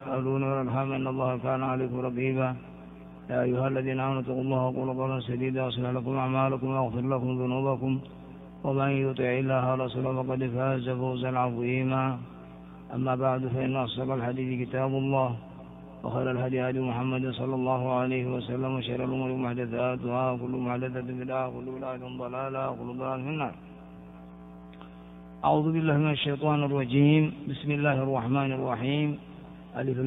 تسألون والأرحام إن الله كان عليكم رقيبا. يا أيها الذين آمنوا اتقوا الله وقولوا قولا سديدا يصلح لكم أعمالكم ويغفر لكم ذنوبكم ومن يطع الله ورسوله فقد فاز فوزا عظيما. أما بعد فإن أصدق الحديث كتاب الله وخير الهدي هدي محمد صلى الله عليه وسلم وشر الأمور محدثاتها وكل محدثة بدعة وكل بدعة ضلالة وكل ضلالة في النار. أعوذ بالله من الشيطان الرجيم. بسم الله الرحمن الرحيم. ألف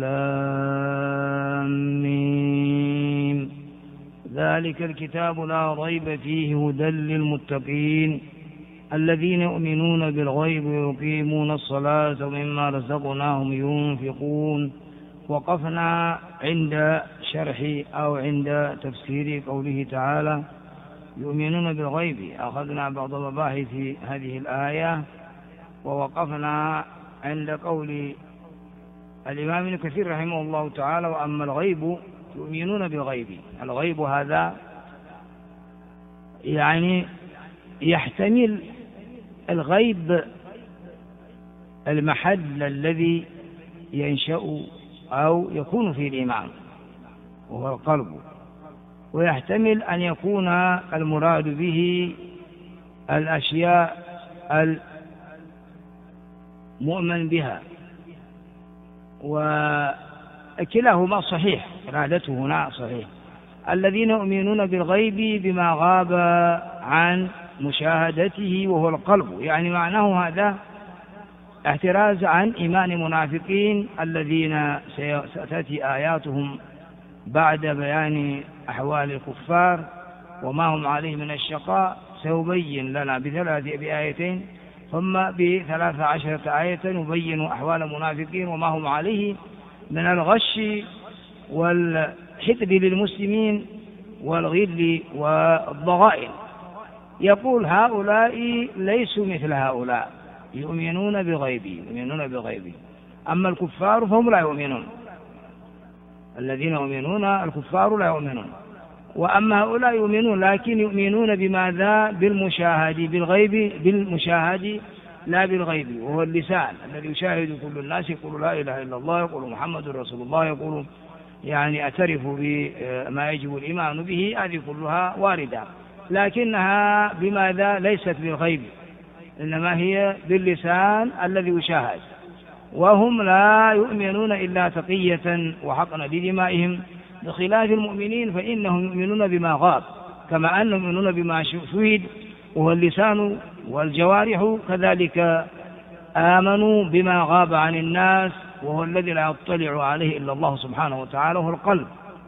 لام ميم. ذلك الكتاب لا ريب فيه هدى للمتقين الذين يؤمنون بالغيب ويقيمون الصلاة ومما رزقناهم ينفقون. وقفنا عند شرح أو عند تفسير قوله تعالى يؤمنون بالغيب. أخذنا بعض مباحث هذه الآية ووقفنا عند قول الإمام ابن كثير رحمه الله تعالى وأما الغيب يؤمنون بالغيب. الغيب هذا يعني يحتمل الغيب المحل الذي ينشأ أو يكون فيه الإيمان وهو القلب، ويحتمل أن يكون المراد به الأشياء المؤمن بها، وكلاهما صحيح، إرادته هنا صحيح. الذين يؤمنون بالغيب بما غاب عن مشاهدته وهو القلب، يعني معناه هذا احتراز عن إيمان منافقين الذين ستأتي آياتهم بعد بيان أحوال الكفار وما هم عليه من الشقاء. سيبين لنا بآيتين ثم ب13 آية يبين أحوال المنافقين وما هم عليه من الغش والحقد للمسلمين والغل والضغائن. يقول هؤلاء ليسوا مثل هؤلاء، يؤمنون بغيب. أما الكفار فهم لا يؤمنون، الذين يؤمنون الكفار لا يؤمنون. وأما هؤلاء يؤمنون لكن يؤمنون بماذا؟ بالمشاهد، بالغيب، بالمشاهد لا بالغيب، وهو اللسان الذي يشاهد كل الناس، يقول لا إله إلا الله، يقول محمد رسول الله، يقول يعني أعترف بما يجب الإيمان به. هذه كلها واردة، لكنها بماذا؟ ليست بالغيب، إنما هي باللسان الذي يشاهد. وهم لا يؤمنون إلا تقية وحقنا لدمائهم، بخلاف المؤمنين فإنهم يؤمنون بما غاب، كما أنهم يؤمنون بما شهد وهو اللسان والجوارح، كذلك آمنوا بما غاب عن الناس وهو الذي لا يطلع عليه إلا الله سبحانه وتعالى وهو القلب،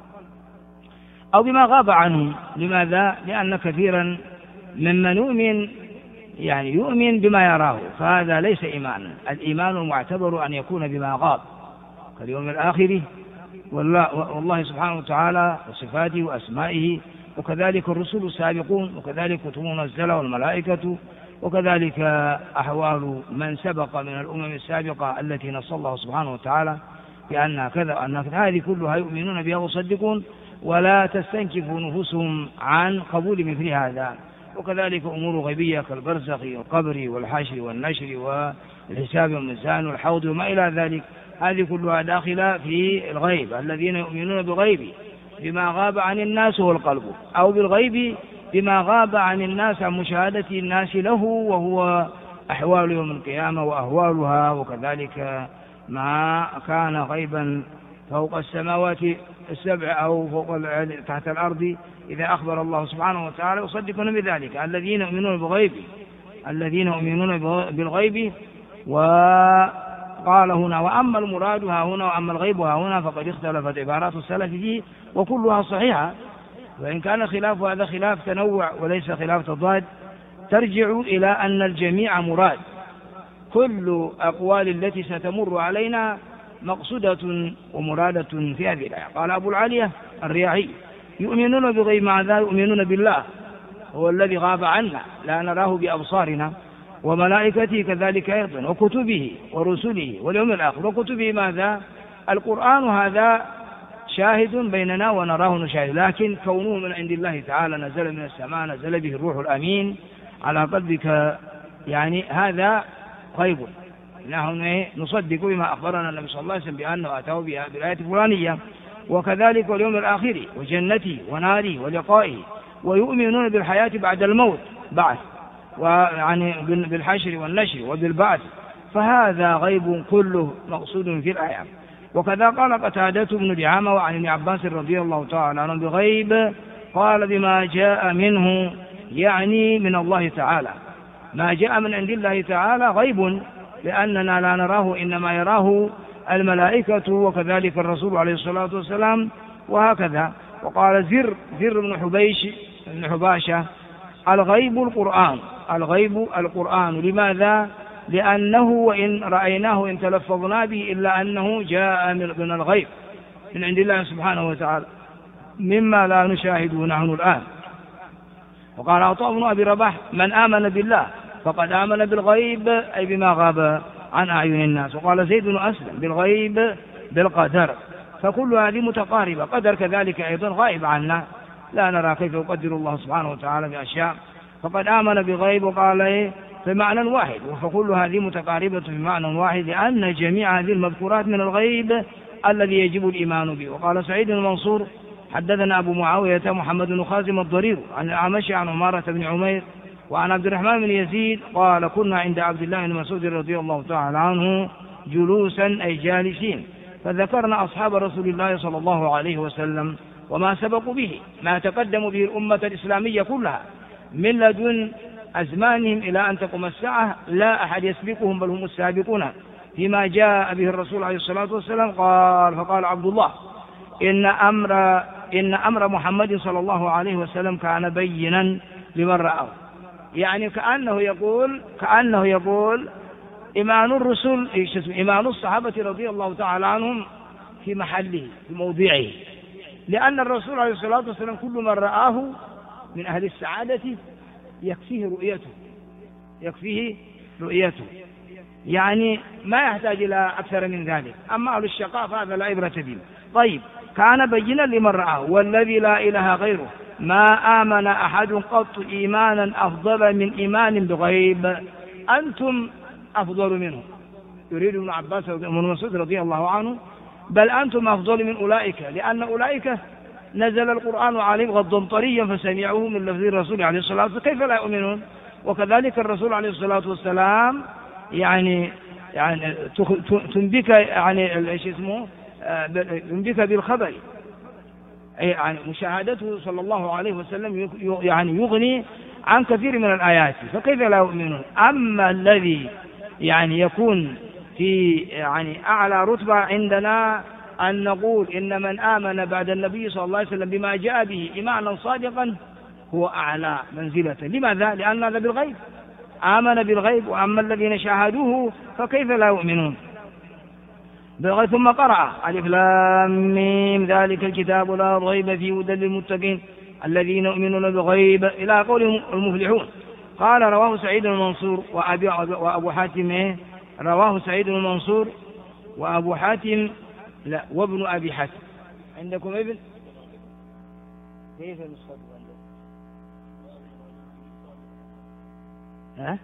أو بما غاب عنهم. لماذا؟ لأن كثيرا ممن يؤمن يعني يؤمن بما يراه، فهذا ليس إيمانا. الإيمان المعتبر أن يكون بما غاب كاليوم الآخر والله سبحانه وتعالى وصفاته وأسمائه، وكذلك الرسل السابقون، وكذلك كتب منزلة والملائكة، وكذلك أحوال من سبق من الأمم السابقة التي نص الله سبحانه وتعالى بأنها كذا وأنها كذا. هذه كلها يؤمنون بها ويصدقون، ولا تستنكف نفوسهم عن قبول مثل هذا. وكذلك أمور غيبية كالبرزخ والقبر والحشر والنشر والحساب والميزان والحوض وما إلى ذلك، هذه كلها داخلة في الغيب. الذين يؤمنون بالغيب بما غاب عن الناس هو القلب، أو بالغيب بما غاب عن الناس عن مشاهدة الناس له وهو أحوال يوم القيامة وأهوالها، وكذلك ما كان غيبا فوق السماوات السبع أو فوق تحت الأرض إذا أخبر الله سبحانه وتعالى يصدقون بذلك. الذين يؤمنون بالغيب. وقال هنا وأما المراد ها هنا وأما الغيب ها هنا فقد اختلفت عبارات السلف فيه وكلها صحيحة، وإن كان خلاف هذا خلاف تنوع وليس خلاف تضاد، ترجع إلى أن الجميع مراد. كل أقوال التي ستمر علينا مقصودة ومرادة في هذه الآية. قال أبو العالية الرياحي يؤمنون بغيب، ماذا؟ يؤمنون بالله هو الذي غاب عنا لا نراه بأبصارنا، وملائكته كذلك أيضا، وكتبه ورسله واليوم الآخر. وكتبه ماذا؟ القرآن هذا شاهد بيننا ونراه نشاهد، لكن كونه من عند الله تعالى نزل من السماء، نزل به الروح الأمين على قلبك، يعني هذا غيب. نحن نصدق بما أخبرنا النبي صلى الله عليه وسلم بأنه أتاه بالآية الفلانية، وكذلك واليوم الآخر وجنته وناره ولقائه، ويؤمنون بالحياة بعد الموت، بعث ويعني بالحشر والنشر وبالبعث، فهذا غيب كله مقصود في الآية. وكذا قال قتادة بن دعامة وعن ابن عباس رضي الله تعالى عنه بغيب، قال بما جاء منه، يعني من الله تعالى، ما جاء من عند الله تعالى غيب لأننا لا نراه، إنما يراه الملائكة وكذلك الرسول عليه الصلاة والسلام، وهكذا. وقال زر بن حباشة الغيب القرآن، الغيب القرآن. لماذا؟ لأنه وإن رأيناه إن تلفظنا به إلا أنه جاء من الغيب من عند الله سبحانه وتعالى مما لا نشاهده نحن الآن. وقال عطاء بن أبي رباح من آمن بالله فقد آمن بالغيب، أي بما غاب عن أعين الناس. وقال زيد بن أسلم بالغيب بالقدر، فكل هذه متقاربة. قدر كذلك أيضا غائب عنا، لا نرى كيف يقدر الله سبحانه وتعالى بأشياء، فقد آمن بغيب وقال في معنى واحد، فكل هذه متقاربة في معنى واحد، لأن جميع هذه المذكورات من الغيب الذي يجب الإيمان به. وقال سعيد المنصور حدثنا أبو معاوية محمد بن خازم الضرير عن الأعمش عن عمارة بن عمير وعن عبد الرحمن بن يزيد قال كنا عند عبد الله بن مسعود رضي الله تعالى عنه جلوسا أي جالسين، فذكرنا أصحاب رسول الله صلى الله عليه وسلم وما سبقوا به، ما تقدموا به الأمة الإسلامية كلها من لدن أزمانهم إلى أن تقوم الساعة، لا أحد يسبقهم بل هم السابقون فيما جاء به الرسول عليه الصلاة والسلام. فقال عبد الله إن أمر محمد صلى الله عليه وسلم كان بينا لمن رآه، يعني كأنه يقول إيمان الرسل إيمان الصحابة رضي الله تعالى عنهم في محله في موضعه، لأن الرسول عليه الصلاة والسلام كل من رآه من أهل السعادة يكفيه رؤيته، يعني ما يحتاج إلى أكثر من ذلك. أما أهل الشقاء فهذا لا عبرة به. طيب كان بينا لمن رآه، والذي لا إله غيره ما آمن أحد قط إيمانا أفضل من إيمان بغيب، أنتم أفضل منه، يريد ابن عباس وابن مسعود رضي الله عنه، بل أنتم أفضل من أولئك، لأن أولئك نزل القرآن عليهم غضا طريا فسمعوه من لفظ الرسول عليه الصلاة والسلام، كيف لا يؤمنون؟ وكذلك الرسول عليه الصلاة والسلام يعني تنبك تنبك بالخبر، يعني مشاهدته صلى الله عليه وسلم يعني يغني عن كثير من الآيات، فكيف لا يؤمنون؟ أما الذي يعني يكون في يعني أعلى رتبة عندنا أن نقول إن من آمن بعد النبي صلى الله عليه وسلم بما جاء به إيمانا صادقا هو أعلى منزلة. لماذا؟ لأن هذا بالغيب، آمن بالغيب، وأما الذين شاهدوه فكيف لا يؤمنون بالغيب. ثم قرأ ألف لام ميم ذلك الكتاب لا ريب فيه هدى للمتقين الذين يؤمنون بالغيب إلى قول المفلحون. قال رواه سعيد المنصور وأبو حاتم، رواه سعيد المنصور وأبو حاتم لا وابن أبي حاتم. عندكم ابن كيف نسخة عندكم؟ ها؟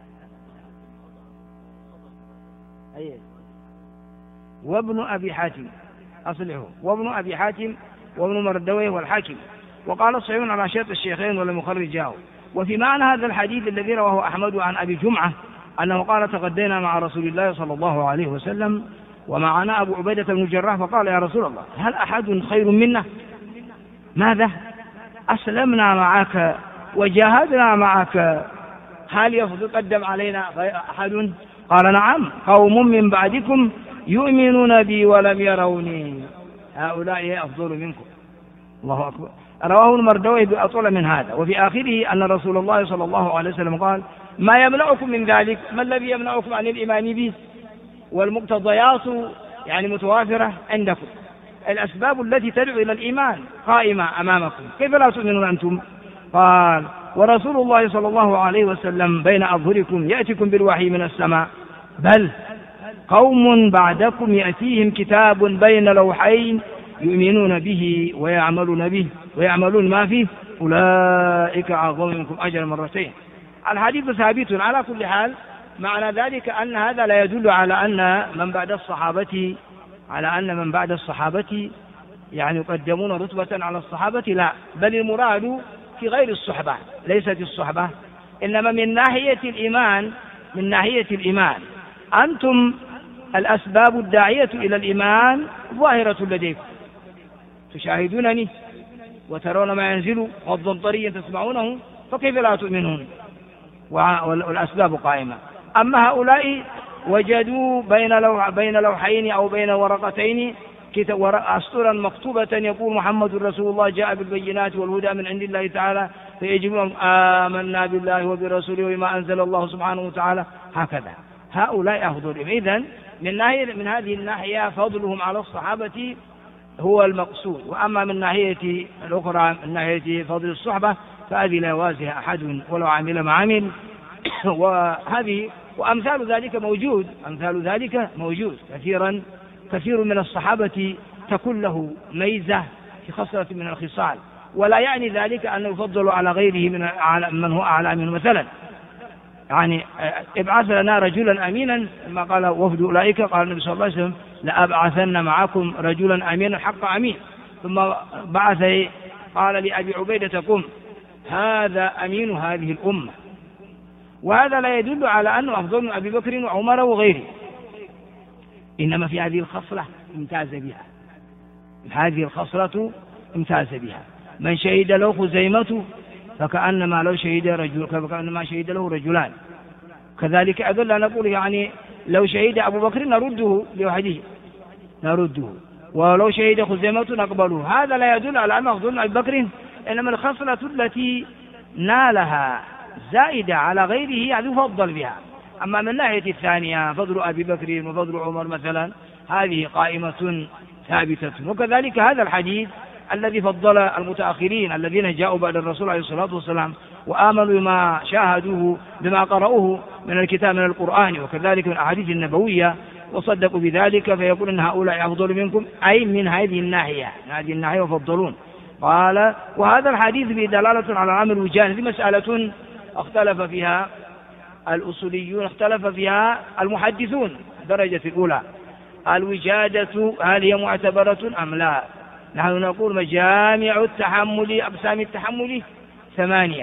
أيه وابن أبي حاتم أصلحه، وابن أبي حاتم وابن مردويه والحاكم. وقال صحيح على شرط الشيخين ولم يخرجاه. وفي معنى هذا الحديث الذي رواه أحمد عن أبي جمعة أنه قال تغدينا مع رسول الله صلى الله عليه وسلم ومعنا أبو عبيدة بن الجراح فقال يا رسول الله هل أحد خير منا؟ ماذا؟ أسلمنا معك وجاهدنا معك، هل يقدم علينا أحد؟ قال نعم، قوم من بعدكم يؤمنون بي ولم يروني هؤلاء أفضل منكم. الله أكبر. رواه المردوي بأطول من هذا. وفي آخره أن رسول الله صلى الله عليه وسلم قال ما يمنعكم من ذلك؟ ما الذي يمنعكم عن الإيمان به؟ والمقتضيات يعني متوافرة عندكم، الأسباب التي تدعو إلى الإيمان قائمة أمامكم، كيف لا تؤمنون أنتم؟ قال ورسول الله صلى الله عليه وسلم بين أظهركم يأتيكم بالوحي من السماء، بل قوم بعدكم يأتيهم كتاب بين لوحين يؤمنون به ويعملون ما فيه أولئك أعظم منكم أجرا مرتين. الحديث ثابت على كل حال، معنى ذلك أن هذا لا يدل على أن من بعد الصحابة يعني يقدمون رتبة على الصحابة، لا، بل المراد في غير الصحبة، ليست الصحبة، إنما من ناحية الإيمان أنتم الأسباب الداعية إلى الإيمان ظاهرة لديكم، تشاهدونني وترون ما ينزل غضا طريا تسمعونه، فكيف لا تؤمنون؟ والأسباب قائمة. أما هؤلاء وجدوا بين لوحين أو بين ورقتين أسطورا مكتوبة يقول محمد رسول الله جاء بالبينات والهدى من عند الله تعالى، فيجب آمنا بالله وبرسوله وما أنزل الله سبحانه وتعالى، هكذا هؤلاء أفضلهم. إذن من هذه الناحية فضلهم على الصحابة هو المقصود. وأما من ناحية الأخرى من ناحية فضل الصحبة فهذه لا يوازيها أحد ولو عمل ما عمل. وأمثال ذلك موجود كثير من الصحابة تكون له ميزة في خصلة من الخصال، ولا يعني ذلك أنه يفضل على غيره من هو أعلى منه. مثلا يعني ابعث لنا رجلا أمينا، ما قال وفد أولئك قال النبي صلى الله عليه وسلم لأبعثن معكم رجلا أمينا حق أمين، ثم بعث قال لأبي عبيدة قم هذا أمين هذه الأمة. وهذا لا يدل على أنه أفضل من أبي بكر وعمر وغيره، إنما في هذه الخصلة امتاز بها. من شهد له خزيمة فكأنما شهد له رجلان. كذلك أيضا لا نقول يعني لو شهد أبو بكر نرده لوحده ولو شهد خزيمة نقبله. هذا لا يدل على أنه أفضل من أبي بكر، إنما الخصلة التي نالها زائدة على غيره يعني يفضل بها. أما من ناحية الثانية فضل أبي بكر وفضل عمر مثلا هذه قائمة ثابتة. وكذلك هذا الحديث الذي فضل المتأخرين الذين جاءوا بعد الرسول عليه الصلاة والسلام وآمنوا بما شاهدوه بما قرأوه من الكتاب من القرآن وكذلك من الأحاديث النبوية وصدقوا بذلك، فيقول أن هؤلاء أفضل منكم، أي من هذه الناحية يفضلون. قال وهذا الحديث بدلالة على عمل الوجادة. هذه مسألة اختلف فيها الأصوليون، اختلف فيها المحدثون. الدرجة الأولى الوجادة هل هي معتبرة أم لا؟ نحن نقول مجامع التحمل أقسام التحمل 8،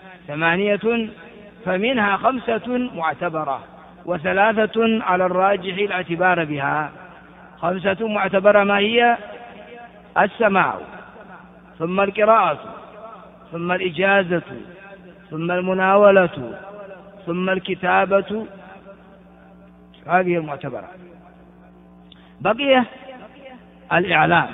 فمنها 5 معتبرة و3 على الراجح الاعتبار بها. 5 معتبرة ما هي؟ السماع، ثم القراءة، ثم الإجازة، ثم المناولة، ثم الكتابة، هذه المعتبرة. بقي الإعلام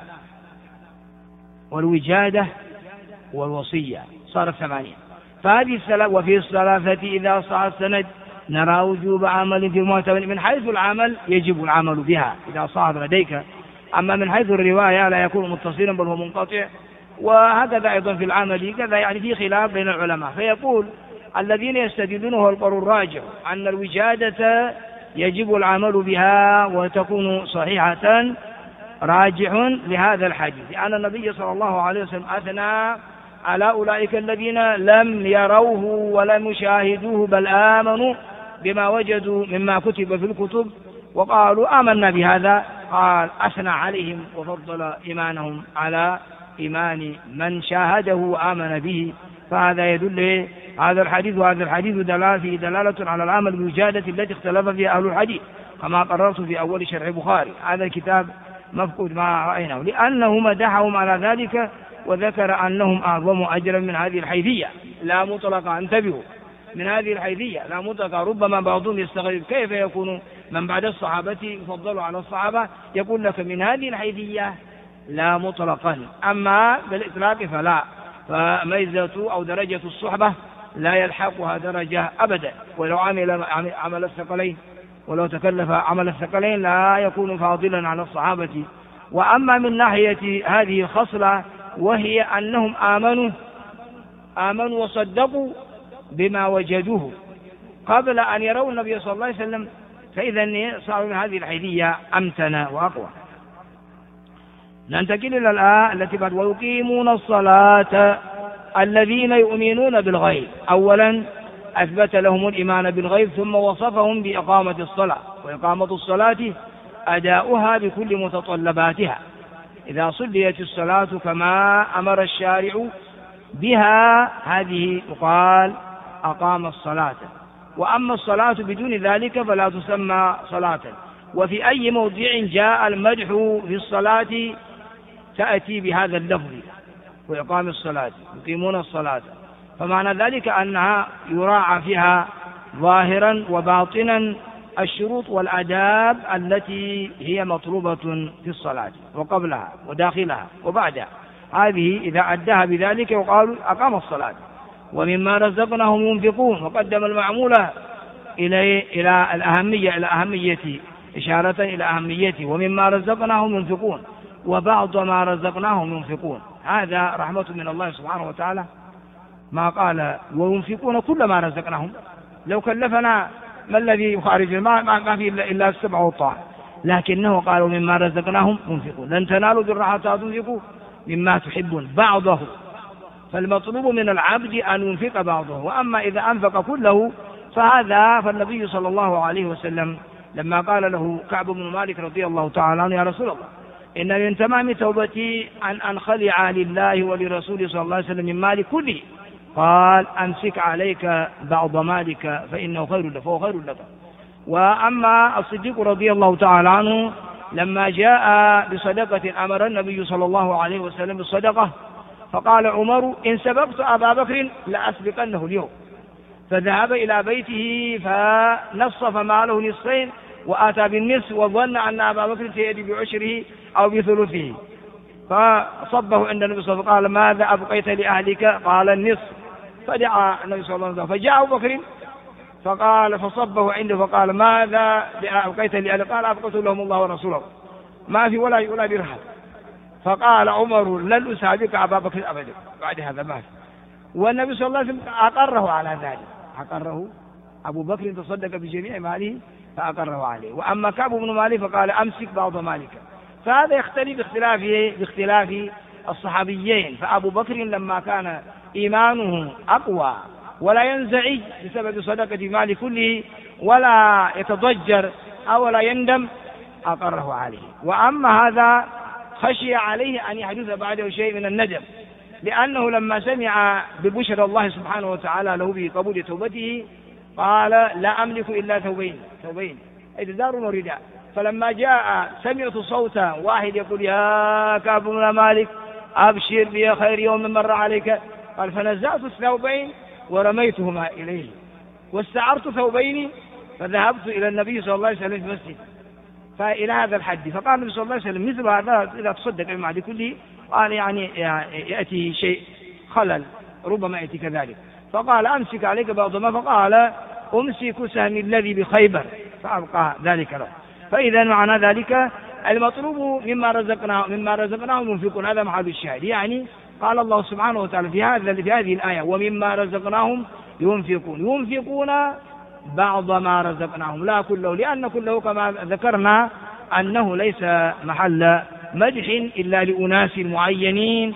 والوجادة والوصية، صارت 8. فهذه وفي الثلاثة إذا صح السند نرى وجوب عمل في المعتبر. من حيث العمل يجب العمل بها إذا صعد لديك، أما من حيث الرواية لا يكون متصلا بل هو منقطع. وهكذا أيضا في العمل كذا، يعني في خلاف بين العلماء. فيقول الذين يستدلونه القول الراجح أن الوجادة يجب العمل بها وتكون صحيحة راجح لهذا الحديث، لأن النبي صلى الله عليه وسلم أثنى على أولئك الذين لم يروه ولم يشاهدوه بل آمنوا بما وجدوا مما كتب في الكتب وقالوا آمنا بهذا. قال أثنى عليهم وفضل إيمانهم على إيمان من شاهده وآمن به. فهذا يدل هذا الحديث، وهذا الحديث دلالة على العمل بالوجادة التي اختلف فيها أهل الحديث، كما قررت في أول شرح البخاري. هذا الكتاب مفقود ما رأيناه، لأنه مدحهم على ذلك وذكر أنهم أعظم أجرا من هذه الحيثية لا مطلقة. انتبهوا، من هذه الحيثية لا مطلقة. ربما بعضهم يستغرب كيف يكون من بعد الصحابة يفضل على الصحابة. يقول لك من هذه الحيثية لا مطلقا، أما بالإطلاق فلا. فميزة أو درجة الصحبة لا يلحقها درجة أبدا، ولو عمل الثقلين ولو تكلف عمل الثقلين لا يكون فاضلا على الصحابة. وأما من ناحية هذه الخصلة وهي أنهم آمنوا وصدقوا بما وجدوه قبل أن يروا النبي صلى الله عليه وسلم، فإذا صاروا من هذه الحيثية أمتن وأقوى. ننتقل إلى الآية التي بعد ويقيمون الصلاة الذين يؤمنون بالغيب. أولا أثبت لهم الإيمان بالغيب ثم وصفهم بإقامة الصلاة، وإقامة الصلاة أداؤها بكل متطلباتها. إذا صليت الصلاة كما أمر الشارع بها هذه يقال أقام الصلاة. وأما الصلاة بدون ذلك فلا تسمى صلاة. وفي أي موضع جاء المدح في الصلاة تأتي بهذا اللفظ وإقام الصلاة، يقيمون الصلاة، فمعنى ذلك أنها يراعى فيها ظاهرا وباطنا الشروط والآداب التي هي مطلوبة في الصلاة وقبلها وداخلها وبعدها. هذه إذا أداها بذلك يقال أقام الصلاة. ومما رزقناهم ينفقون، وقدم المعمولة إلى الأهمية، إلى أهمية، إشارة إلى أهميته. ومما رزقناهم ينفقون، وبعض ما رزقناهم ينفقون، هذا رحمة من الله سبحانه وتعالى. ما قال وينفقون كل ما رزقناهم، لو كلفنا ما الذي يخارج ما في إلا السبع والطاعة، لكنه قالوا مما رزقناهم ينفقون. لن تنالوا البر حتى تنفقوا مما تحبون بعضه، فالمطلوب من العبد أن ينفق بعضه. وأما إذا أنفق كله فالنبي صلى الله عليه وسلم لما قال له كعب بن مالك رضي الله تعالى عنه: يا رسول الله، إن من تمام توبتي أن أنخلع لله ولرسوله صلى الله عليه وسلم من مالي كله، قال: أمسك عليك بعض مالك فإنه خير لك، فهو خير لك. وأما الصديق رضي الله تعالى عنه لما جاء بصدقة أمر النبي صلى الله عليه وسلم بالصدقة، فقال عمر: إن سبقت أبا بكر لأسبقنه اليوم. فذهب إلى بيته فنصف ماله نصفين وآتى بالنصف، وظن أن أبا بكر سيأتي بعشره أو بثلثه، فصبه عند النبي صلى الله عليه وسلم قال: ماذا أبقيت لأهلك؟ قال: النصف. فدعا النبي صلى الله عليه وسلم، فجاء أبو بكر فصبه عنده فقال: ماذا أبقيت لأهلك؟ قال: أبقيت لهم الله ورسوله، ما في ولا درهم. فقال عمر: لن أسابق أبا بكر أبدا بعد هذا مات. والنبي صلى الله عليه وسلم أقره على ذلك، أقره أبو بكر تصدق بجميع ماله فأقره عليه. وأما كعب بن مالك فقال: أمسك بعض مالك. فهذا يختلف باختلاف الصحابيين. فأبو بكر لما كان إيمانه أقوى ولا ينزعج بسبب صدقة مال كله ولا يتضجر أو لا يندم أقره عليه. وأما هذا خشي عليه أن يحدث بعده شيء من الندم، لأنه لما سمع ببشرى الله سبحانه وتعالى له بقبول توبته قال: لا أملك إلا ثوبين إزار ورداء. فلما جاء سمعت صوتا واحد يقول: يا كعب بن مالك أبشر بي خير يوم مر عليك. قال: فنزعت الثوبين ورميتهما إليه واستعرت ثوبين فذهبت إلى النبي صلى الله عليه وسلم في المسجد. فإلى هذا الحد. فقال النبي صلى الله عليه وسلم: مثل هذا إذا تصدق بمال كله، قال يعني يأتي شيء خلل ربما يأتي كذلك. فقال: أمسك عليك بعض ما. فقال: أمسك سهمي الذي بخيبر، فأبقى ذلك له. فإذا معنى ذلك المطلوب مما رزقناهم ينفقون، هذا محل الشاهد. يعني قال الله سبحانه وتعالى في هذه الآية: ومما رزقناهم ينفقون بعض ما رزقناهم، لا كله، لأن كله كما ذكرنا أنه ليس محل مدح إلا لأناس معينين،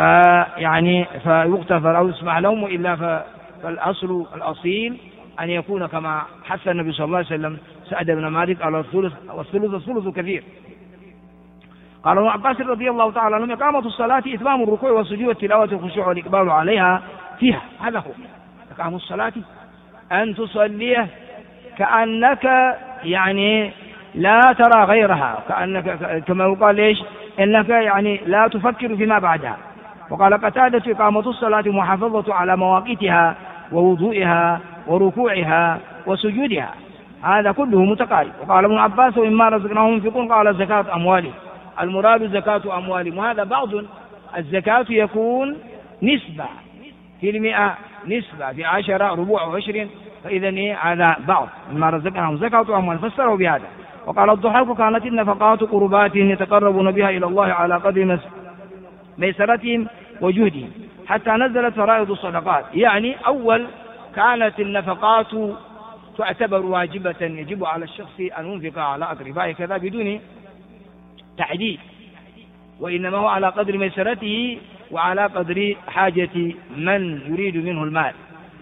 فيغتفر أو يسمع لهم، وإلا فالأصيل أن يكون كما حث النبي صلى الله عليه وسلم سعد بن مالك على الثلث، والثلث كثير. قال ابن عباس رضي الله تعالى عنه: إقامة الصلاة إتمام الركوع والسجود والتلاوة والخشوع والإقبال عليها فيها. هذا هو إقامة الصلاة، أن تصليه كأنك لا ترى غيرها، كأنك كما يقال ليش إنك لا تفكر فيما بعدها. وقال قتادة: إقامة الصلاة محافظة على مواقيتها ووضوئها وركوعها وسجودها، هذا كله متقارب. وقال ابن عباس: ومما رزقناهم ينفقون، قال: زكاة أموالهم، المراد زكاة أموالهم. وهذا بعض الزكاة يكون نسبة في 100، نسبة في 10، ربوع و20. فإذا هذا بعض مما رزقناهم زكاة أموالهم، فسره بهذا. وقال الضحاك: كانت النفقات قربات يتقربون بها إلى الله على قدر ميسرتهم وجهدهم، حتى نزلت فرائض الصدقات. يعني أول كانت النفقات تعتبر واجبة، يجب على الشخص أن ينفق على أقربائه كذا بدون تعديد، وإنما هو على قدر ميسرته وعلى قدر حاجة من يريد منه المال.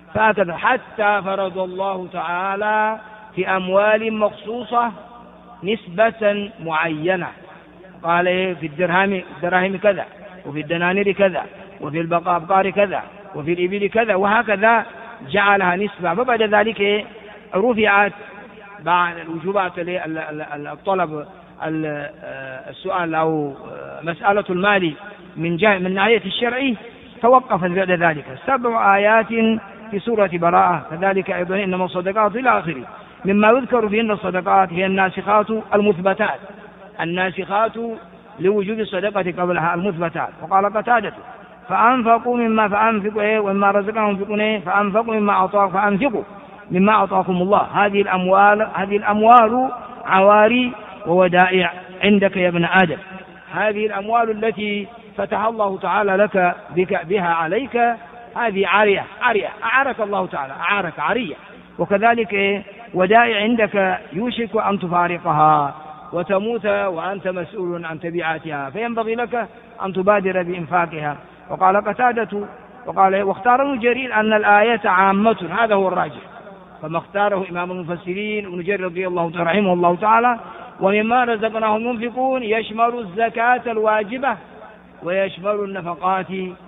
فهكذا حتى فرض الله تعالى في أموال مخصوصة نسبة معينة، قال في الدراهم كذا، وفي الدنانير كذا، وفي الأبقار كذا، وفي الإبل كذا، وهكذا جعلها نسبة. فبعد ذلك رفعت بعد الوجوبات الطلب السؤال أو مسألة المال من ناحية الشرعي توقفت بعد ذلك 7 آيات في سورة براءة، كذلك أيضا إنما الصدقات إلى آخره. مما يذكر فيهن الصدقات هي الناسخات المثبتات، الناسخات لوجوب الصدقة قبلها المثبتات. وقال قتادة فأنفقوا ومما رزقهم ينفقون فأنفقوا مما أعطاكم الله. هذه الأموال عواري وودائع عندك يا ابن آدم، هذه الأموال التي فتح الله تعالى لك بها عليك، هذه عارية أعارك الله تعالى، أعارك عارية. وكذلك ودائع عندك يوشك أن تفارقها وتموت وأنت مسؤول عن تبعاتها، فينبغي لك أن تبادر بإنفاقها. وقال قتادة واختار ابن جرير أن الآية عامة، هذا هو الراجح، فما اختاره إمام المفسرين ابن جرير رضي الله رحمه الله تعالى. ومما رزقناهم ينفقون يشمل الزكاة الواجبة ويشمل النفقات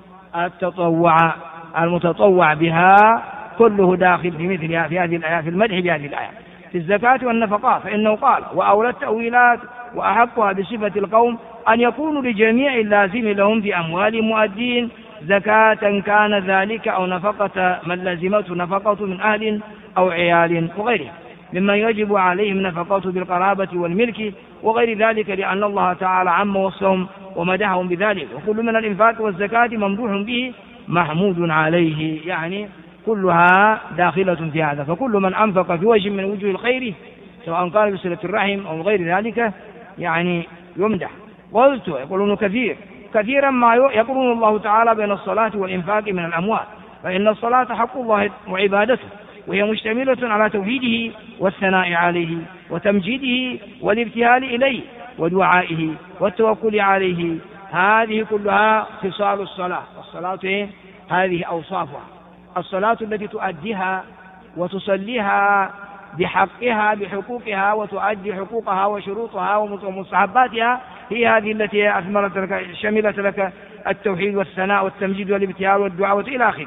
المتطوع بها، كله داخل في مثلها في هذه الآيات، في المدح بهذه الآيات في الزكاة والنفقات. فإنه قال وأولى التأويلات وأحقها بصفة القوم أن يكونوا لجميع اللازم لهم في أموال مؤدين زكاة كان ذلك أو نفقة من لزمته نفقة من أهل أو عيال وغيرها مما يجب عليهم نفقته بالقرابة والملك وغير ذلك، لأن الله تعالى عم وصفهم ومدحهم بذلك. وكل من الإنفاق والزكاة ممدوح به محمود عليه، يعني كلها داخلة في هذا. فكل من أنفق في وجه من وجوه الخير سواء كان بصلة الرحم أو غير ذلك يعني يمدح. قلت يقولون كثيرا ما يقرن الله تعالى بين الصلاة والإنفاق من الأموال، فإن الصلاة حق الله وعبادته، وهي مشتملة على توحيده والثناء عليه وتمجيده والابتهال إليه ودعائه والتوكل عليه. هذه كلها خصال الصلاة. الصلاة هذه أوصافها، الصلاة التي تؤديها وتصليها بحقها بحقوقها وتؤدي حقوقها وشروطها ومستحباتها، هي هذه التي أثمرت لك شملت لك التوحيد والثناء والتمجيد والابتهال والدعاء إلى آخره.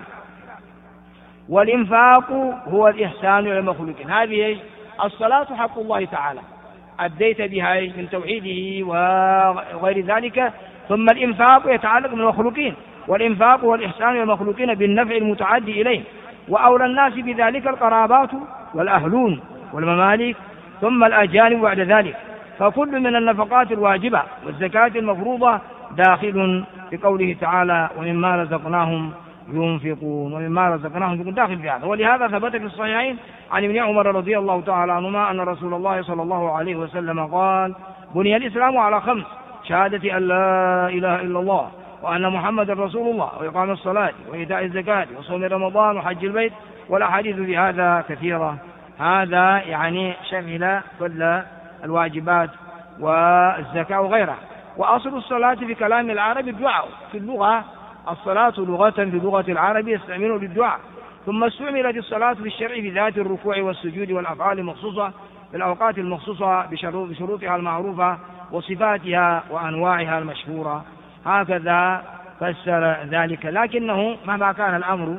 والإنفاق هو الإحسان إلى المخلوقين. هذه الصلاة حق الله تعالى أديت بها من توحيده وغير ذلك. ثم الإنفاق يتعلق بالمخلوقين، والإنفاق هو الإحسان إلى المخلوقين بالنفع المتعدي إليه، وأولى الناس بذلك القرابات والأهلون والممالك ثم الأجانب بعد ذلك. فكل من النفقات الواجبة والزكاة المفروضة داخل في قوله تعالى ومما رزقناهم ينفقون، ومما رزقناهم ينفقون داخل في هذا. ولهذا ثبت في الصحيحين عن ابن عمر رضي الله تعالى عنهما أن رسول الله صلى الله عليه وسلم قال بني الإسلام على 5: شهادة أن لا إله إلا الله وأن محمد رسول الله وإقام الصلاة وإيتاء الزكاة وصوم رمضان وحج البيت. والأحاديث في هذا كثيرة. هذا يعني شمل كل الواجبات والزكاة وغيرها. وأصل الصلاة في كلام العرب الدعاء في اللغة، الصلاة لغة في لغة العرب يستعملون للدعاء. ثم استعملت الصلاة في الشرع بذات الركوع والسجود والأفعال المخصوصة في الأوقات المخصوصة بشروطها المعروفة وصفاتها وأنواعها المشهورة. هكذا فسر ذلك. لكنه مهما كان الأمر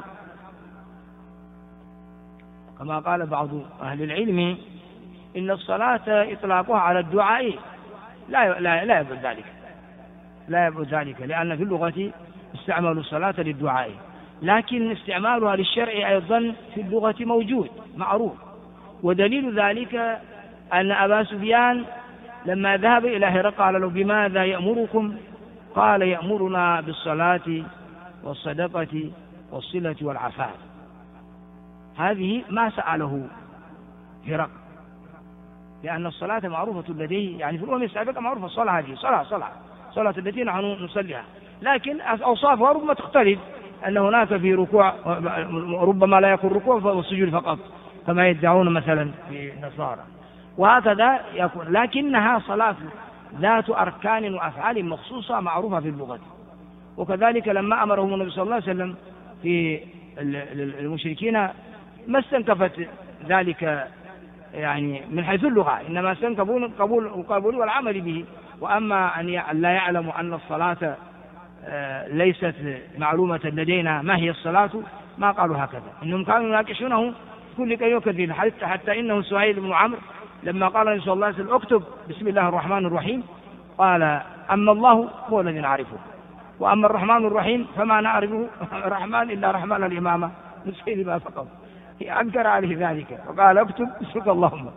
كما قال بعض أهل العلم إن الصلاة إطلاقها على الدعاء لا يبعد ذلك، لا يبعد ذلك، لأن في اللغة استعملوا الصلاة للدعاء، لكن استعمالها للشرع أيضا في اللغة موجود معروف. ودليل ذلك أن أبا سفيان لما ذهب إلى هرقل قال له بماذا يأمركم؟ قال يأمرنا بالصلاة والصدقة والصلة والعفاف. هذه ما سأله هرقل، لأن الصلاة معروفة لديه، يعني في الأمم السابقة معروفة الصلاة، هذه صلاة التي نحن نصليها، لكن أوصافها ربما تختلف، أن هناك في ركوع ربما لا يكون ركوع والسجود فقط كما يدعون مثلا في النصارى، وهكذا يكون، لكنها صلاة ذات أركان وأفعال مخصوصة معروفة في اللغة. وكذلك لما أمرهم النبي صلى الله عليه وسلم في المشركين ما استنكفت ذلك يعني من حيث اللغة، إنما استنكفون القبول والعمل به. وأما أن لا يعلموا أن الصلاة ليست معلومة لدينا ما هي الصلاة، ما قالوا هكذا، إنهم كانوا يناقشونه كل كلمة كثير، حتى إنه سهيل بن عمرو لما قال النبي صلى الله عليه وسلم اكتب بسم الله الرحمن الرحيم، قال أما الله هو الذي نعرفه، وأما الرحمن الرحيم فما نعرفه رحمن إلا رحمن الإمامة مسكين ما فقط. أنكر عليه ذلك وقال اكتب بسمك اللهم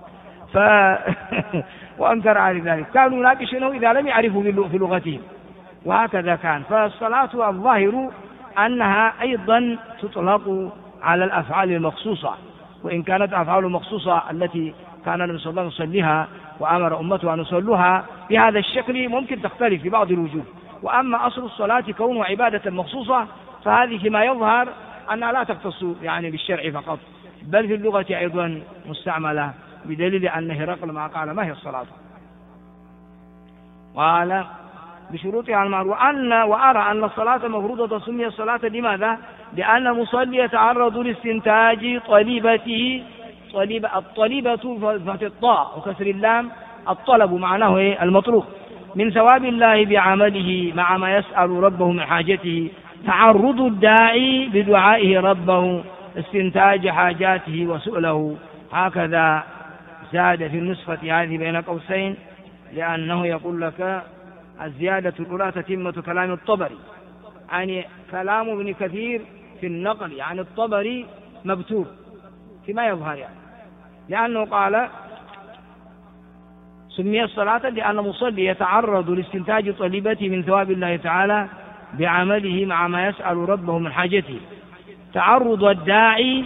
وأنكر عليه ذلك. كانوا يناقشونه إذا لم يعرفوا في لغتهم، وهكذا كان. فالصلاة الظاهر أنها أيضا تطلق على الأفعال المخصوصة، وإن كانت أفعال المخصوصة التي كان النبي صلى الله عليه وسلم يصليها وأمر أمته أن يصلوها بهذا الشكل ممكن تختلف في بعض الوجوه. وأما أصل الصلاة كونه عبادة مخصوصة فهذه ما يظهر أنها لا تختص يعني بالشرع فقط، بل في اللغة أيضا مستعملة، بدليل أن هرقل ما قال ما هي الصلاة قال بشروطها المعروف. وأرى أن الصلاة مفروضة سمي الصلاة لماذا؟ لأن المصلي يتعرض لاستنتاج طلبته. الطلبة فتح الطاء وكسر اللام، الطلب معناه المطلوب، من ثواب الله بعمله مع ما يسأل ربه من حاجته. تعرض الداعي بدعائه ربه استنتاج حاجاته وسؤله. هكذا زاد في النسخة هذه بين قوسين، لأنه يقول لك الزيادة الأولى تتمة كلام الطبري، يعني كلام ابن كثير في النقل يعني الطبري مبتور فيما يظهر، يعني لأنه قال سمي الصلاة لأن المصلي يتعرض لاستنتاج طلبته من ثواب الله تعالى بعمله مع ما يسأل ربه من حاجته. تعرض الداعي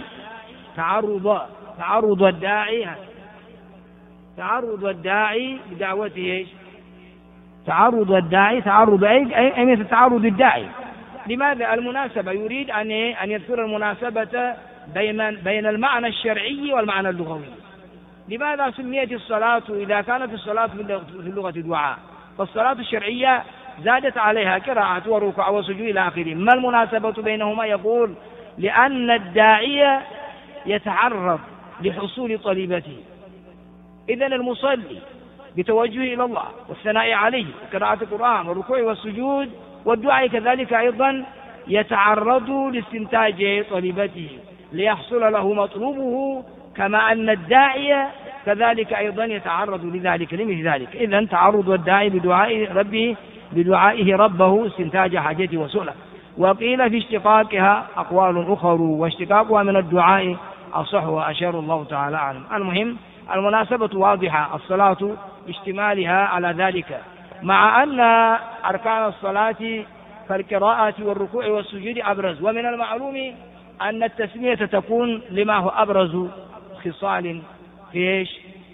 بدعوته. تعرض أي مثل تعرض الداعي. لماذا؟ المناسبة، يريد أن يذكر المناسبة بين المعنى الشرعي والمعنى اللغوي. لماذا سميت الصلاة إذا كانت الصلاة في اللغة دعاء؟ فالصلاة الشرعية زادت عليها قراءة وركوع وسجود إلى آخره. ما المناسبة بينهما؟ يقول لأن الداعية يتعرض لحصول طلبته. إذن المصلي بتوجهه إلى الله والثناء عليه وقراءة القرآن والركوع والسجود والدعاء كذلك أيضا يتعرض لاستنتاج طلبته ليحصل له مطلوبه، كما أن الداعية كذلك أيضا يتعرض لذلك لمثل ذلك. إذن تعرض الداعي بدعائه ربه استنتاج حاجته وسؤله. وقيل في اشتقاقها أقوال أخر، واشتقاقها من الدعاء أصح وأشار الله تعالى أعلم. المهم المناسبة واضحة، الصلاة باشتمالها على ذلك، مع أن أركان الصلاة كالقراءة والركوع والسجود أبرز. ومن المعلوم أن التسمية تكون لما هو أبرز خصال في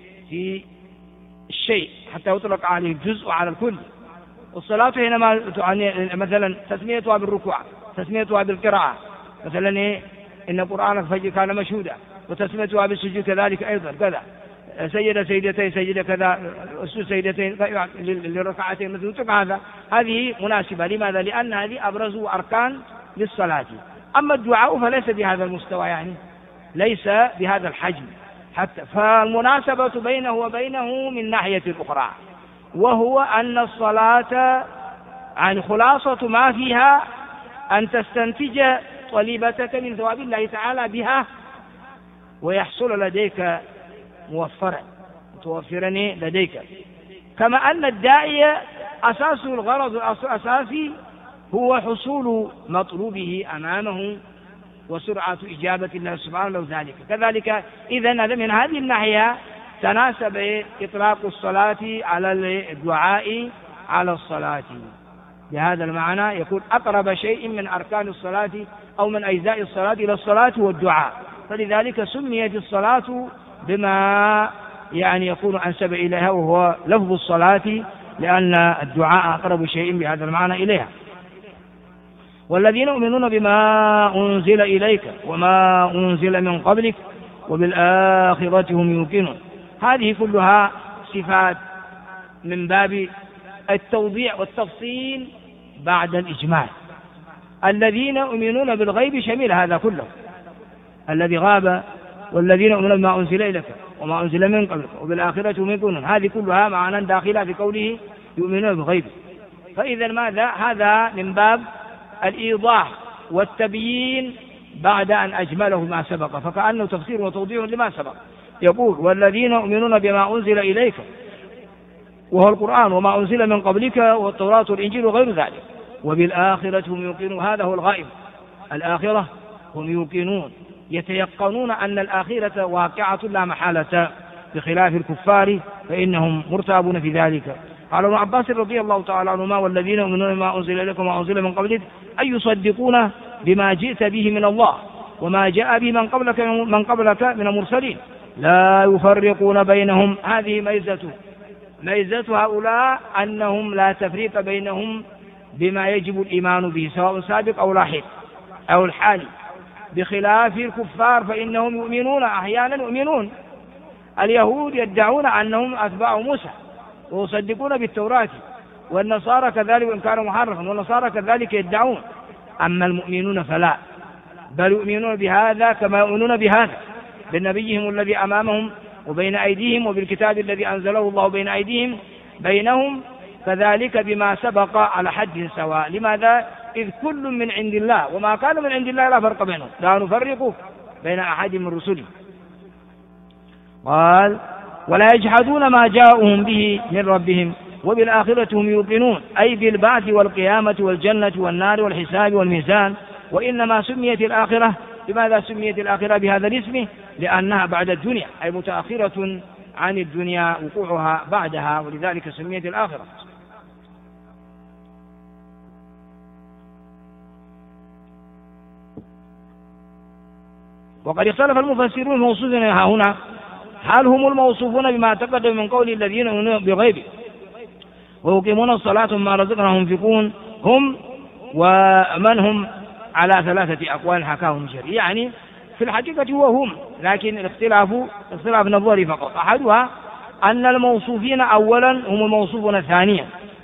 الشيء حتى يطلق عليه الجزء على الكل. الصلاة حينما مثلا تسميتها بالركوع، تسميتها بالقراءة، مثلا إن القرآن الفجر كان مشهودا، وتسميتها بالسجود كذلك أيضا كذا، سجد سيدتين سجد كذا، أسجد سيدتين للركعتين مثل هذا. هذه مناسبة. لماذا؟ لأن هذه أبرز أركان للصلاة. أما الدعاء فليس بهذا المستوى، يعني ليس بهذا الحجم حتى. فالمناسبة بينه وبينه من ناحية أخرى، وهو أن الصلاة عن خلاصة ما فيها أن تستنتج طلبتك من ثواب الله تعالى بها ويحصل لديك متوفرا لديك. كما أن الداعية أساس الغرض الأساسي هو حصول مطلوبه أمامه وسرعة إجابة الله سبحانه ذلك كذلك. إذن من هذه الناحية تناسب إطلاق الصلاة على الدعاء على الصلاة. بهذا المعنى يكون أقرب شيء من أركان الصلاة أو من أجزاء الصلاة إلى الصلاة والدعاء، فلذلك سميت الصلاة بما يعني يكون أنسب إليها وهو لفظ الصلاة، لأن الدعاء أقرب شيء بهذا المعنى إليها. والذين يؤمنون بما أنزل إليك وما أنزل من قبلك وبالآخرة هم يوقنون. هذه كلها صفات من باب التوضيح والتفصيل بعد الإجمال. الذين يؤمنون بالغيب شمل هذا كله، الذي غاب والذين يؤمنون بما أنزل إليك وما أنزل من قبلك وبالآخرة هم يوقنون، هذه كلها معنى داخلة في قوله يؤمنون بالغيب. فإذا ماذا؟ هذا من باب الإيضاح والتبيين بعد أن أجمله ما سبق، فكأنه تفسير وتوضيح لما سبق. يقول والذين يؤمنون بما أنزل إليك وهو القرآن وما أنزل من قبلك والتوراة والإنجيل وغير ذلك وبالآخرة هم يوقنون، هذا هو الغائب، الآخرة هم يوقنون يتيقنون أن الآخرة واقعة لا محالة، بخلاف الكفار فإنهم مرتابون في ذلك. قال ابن عباس رضي الله تعالى عنهما والذين يؤمنون بما أنزل إليكم وما أنزل من قبلك أي يصدقون بما جئت به من الله وما جاء به من قبلك من المرسلين لا يفرقون بينهم. هذه ميزة هؤلاء أنهم لا تفريق بينهم بما يجب الإيمان به سواء سابق أو لاحق أو الحالي، بخلاف الكفار فإنهم يؤمنون أحيانا يؤمنون. اليهود يدعون أنهم أتباع موسى ويصدقون بالتوراة، والنصارى كذلك وإن كانوا محرفا والنصارى كذلك يدعون. أما المؤمنون فلا، بل يؤمنون بهذا كما يؤمنون بهذا، بنبيهم الذي أمامهم وبين أيديهم وبالكتاب الذي أنزله الله بين أيديهم بينهم كذلك بما سبق على حد سواء. لماذا؟ إذ كل من عند الله وما كان من عند الله لا فرق بينهم لا نفرق بين أحد من رسله. قال ولا يجحدون ما جاءهم به من ربهم وبالآخرة هم يوقنون، أي بالبعث والقيامة والجنة والنار والحساب والميزان. وإنما سميت الآخرة، لماذا سميت الآخرة بهذا الاسم؟ لأنها بعد الدنيا، أي متأخرة عن الدنيا وقوعها بعدها، ولذلك سميت الآخرة. وقد اختلف المفسرون الموصوفون هنا هل هم الموصوفون بما تقدم من قول الذين يؤمنون بغيب ويقيمون الصلاة ومما رزقناهم ينفقون، هم ومن هم على ثلاثة أقوال حكاهم الشرعي، يعني في الحقيقة هو هم، لكن اختلاف نظري فقط. أحدها أن الموصوفين أولا هم الموصوفون ثانيا،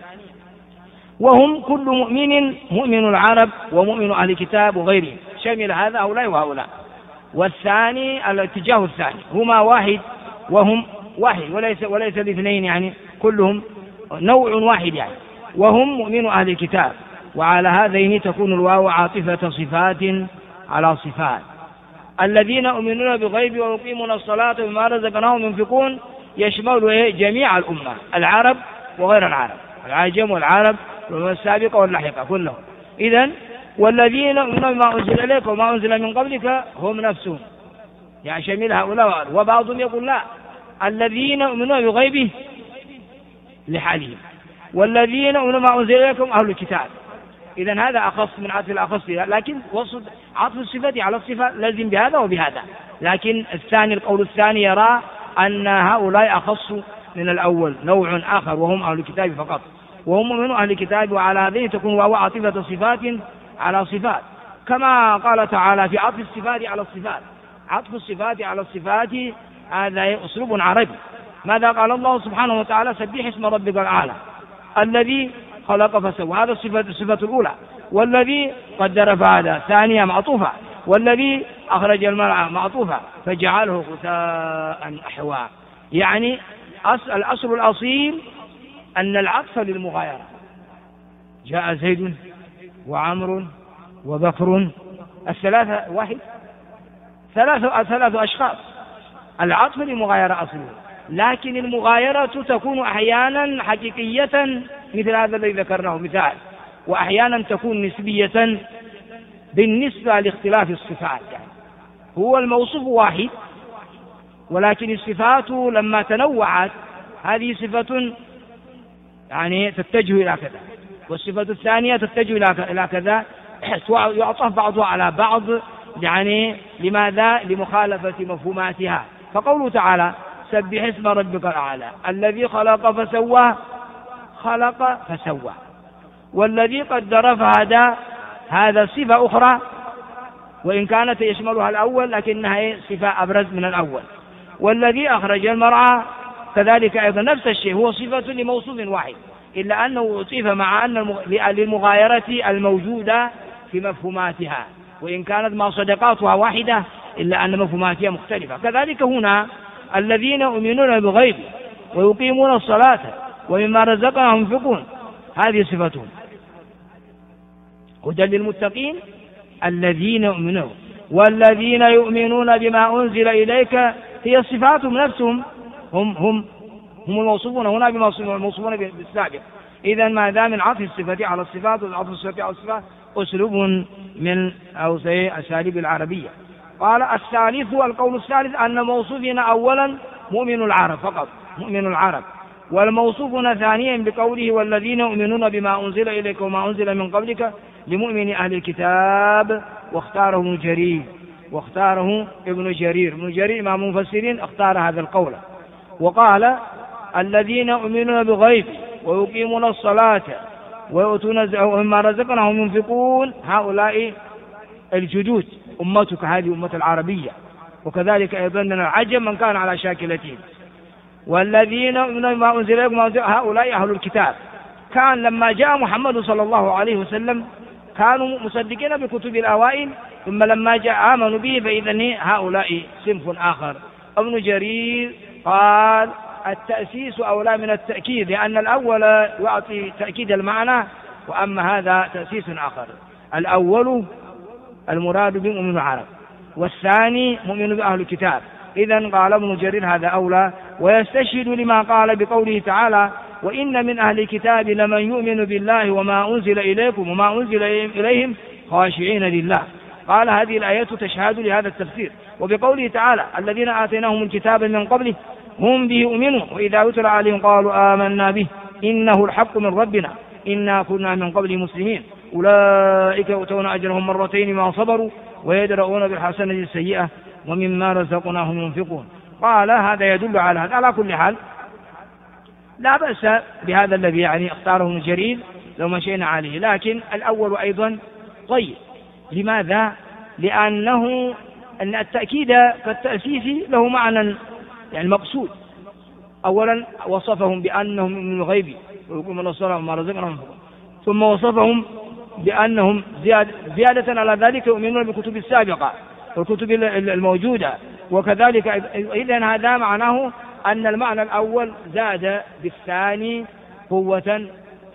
وهم كل مؤمن العرب ومؤمن أهل الكتاب وغيرهم، شمل هذا هؤلاء وهؤلاء. والثاني الاتجاه الثاني هما واحد وهم واحد وليس الاثنين، يعني كلهم نوع واحد يعني، وهم مؤمن أهل الكتاب. وعلى هذين تكون الواو عاطفة صفات على صفات. الذين يؤمنون بالغيب ويقيمون الصلاة ومما رزقناهم ينفقون يشمل جميع الأمة، العرب وغير العرب، العجم والعرب والسابقة واللاحقة كلهم. إذن والذين يؤمنون بما أنزل إليك وما أنزل من قبلك هم نفسهم، يعني شمل هؤلاء. وبعضهم يقول لا، الذين يؤمنون بغيبه لحالهم، والذين يؤمنون بما أنزل إليكم أهل الكتاب. إذن هذا أخص من عطف الأخص، لكن وصف عطف الصفة على الصفة لازم بهذا وبهذا. لكن القول الثاني يرى أن هؤلاء أخص من الأول، نوع آخر وهم أهل الكتاب فقط، وهم من أهل الكتاب. وعلى هذه تكون وهو عاطفة صفات على صفات، كما قال تعالى في عطف الصفات على الصفات. عطف الصفات على الصفات هذا أسلوب عربي. ماذا قال الله سبحانه وتعالى؟ سبح اسم ربك الأعلى الذي خلق فسوى، هذا الصفة الأولى. والذي قدر فهدى ثانية معطوفة، والذي أخرج المرعى معطوفة فجعله غثاء أحوى. يعني الأصل الأصيل أن العطف للمغايرة. جاء زيد وعمر وبكر، الثلاثة واحد، ثلاث أشخاص. العطف للمغايرة أصله، لكن المغايرة تكون أحيانا حقيقية مثل هذا الذي ذكرناه مثال، وأحيانا تكون نسبية بالنسبة لاختلاف الصفات. يعني هو الموصوف واحد، ولكن الصفات لما تنوعت هذه صفة يعني تتجه إلى كذا، والصفة الثانية تتجه إلى كذا، يعطف بعضها على بعض. يعني لماذا؟ لمخالفة مفهوماتها. فقوله تعالى سبح اسم ربك الأعلى الذي خلق فسوى، والذي قدر فهدى، هذا صفة أخرى وإن كانت يشملها الأول لكنها صفة أبرز من الأول. والذي أخرج المرعى كذلك أيضا نفس الشيء، هو صفة لموصوف واحد، إلا أنه أضيف مع أن للمغايرة الموجودة في مفهوماتها، وإن كانت ما صدقاتها واحدة إلا أن مفهوماتها مختلفة. كذلك هنا الذين يؤمنون بالغيب ويقيمون الصلاة ومما رزقناهم ينفقون، هذه صفتهم. هدى للمتقين الذين يؤمنون، والذين يؤمنون بما أنزل إليك هي صفاتهم نفسهم، هم الموصوفون هنا بما موصوفون بالسابق. إذا ما دام من عطف الصفة على الصفات وعطف الصفة على الصفات أسلوب من أساليب العربية. قال الثالث، القول الثالث أن موصوفنا أولا مؤمن العرب فقط، مؤمن العرب، والموصوفنا ثانيا بقوله والذين يؤمنون بما أنزل إليك وما أنزل من قبلك لمؤمن أهل الكتاب، واختاره ابن جرير إمام المفسرين اختار هذا القول، وقال الذين يؤمنون بالغيب ويقيمون الصلاة ويؤتون ومما رزقناهم ينفقون، هؤلاء الجدود، أمتك هذه أمة العربية، وكذلك أيضا من العجم من كان على شاكلتهم. والذين يؤمنون بما أنزل إليكم هؤلاء أهل الكتاب. كان لما جاء محمد صلى الله عليه وسلم كانوا مصدقين بكتب الأوائل، ثم لما جاء آمنوا به فإذن هؤلاء صنف آخر. ابن جرير قال التأسيس أولى من التأكيد، لأن الأول يعطي تأكيد المعنى، وأما هذا تأسيس آخر. الأول المراد بمؤمن العرب، والثاني مؤمن بأهل الكتاب. إذن قال ابن جرير هذا أولى، ويستشهد لما قال بقوله تعالى وإن من أهل الكتاب لمن يؤمن بالله وما أنزل إليكم وما أنزل إليهم خاشعين لله. قال هذه الآيات تشهد لهذا التفسير. وبقوله تعالى الذين آتيناهم الكتاب من قبله هم به يؤمنون وإذا يتلى عليهم قالوا آمنا به إنه الحق من ربنا إنا كنا من قبل مسلمين أولئك يؤتون أجرهم مرتين ما صبروا ويدرؤون بالحسنة السيئة ومما رزقناهم ينفقون. قال هذا يدل على هذا. على كل حال لا بأس بهذا الذي اختاره ابن جرير لو مشينا عليه، لكن الأول أيضا طيب. لماذا؟ لأنه أن التأكيد كالتأسيس له معنى مقصود. أولا وصفهم بأنهم من الغيب ويقومون الصلاة وما رزقناهم، ثم وصفهم بأنهم زيادة على ذلك يؤمنون بالكتب السابقة والكتب الموجودة، وكذلك إذن هذا معناه أن المعنى الأول زاد بالثاني قوة،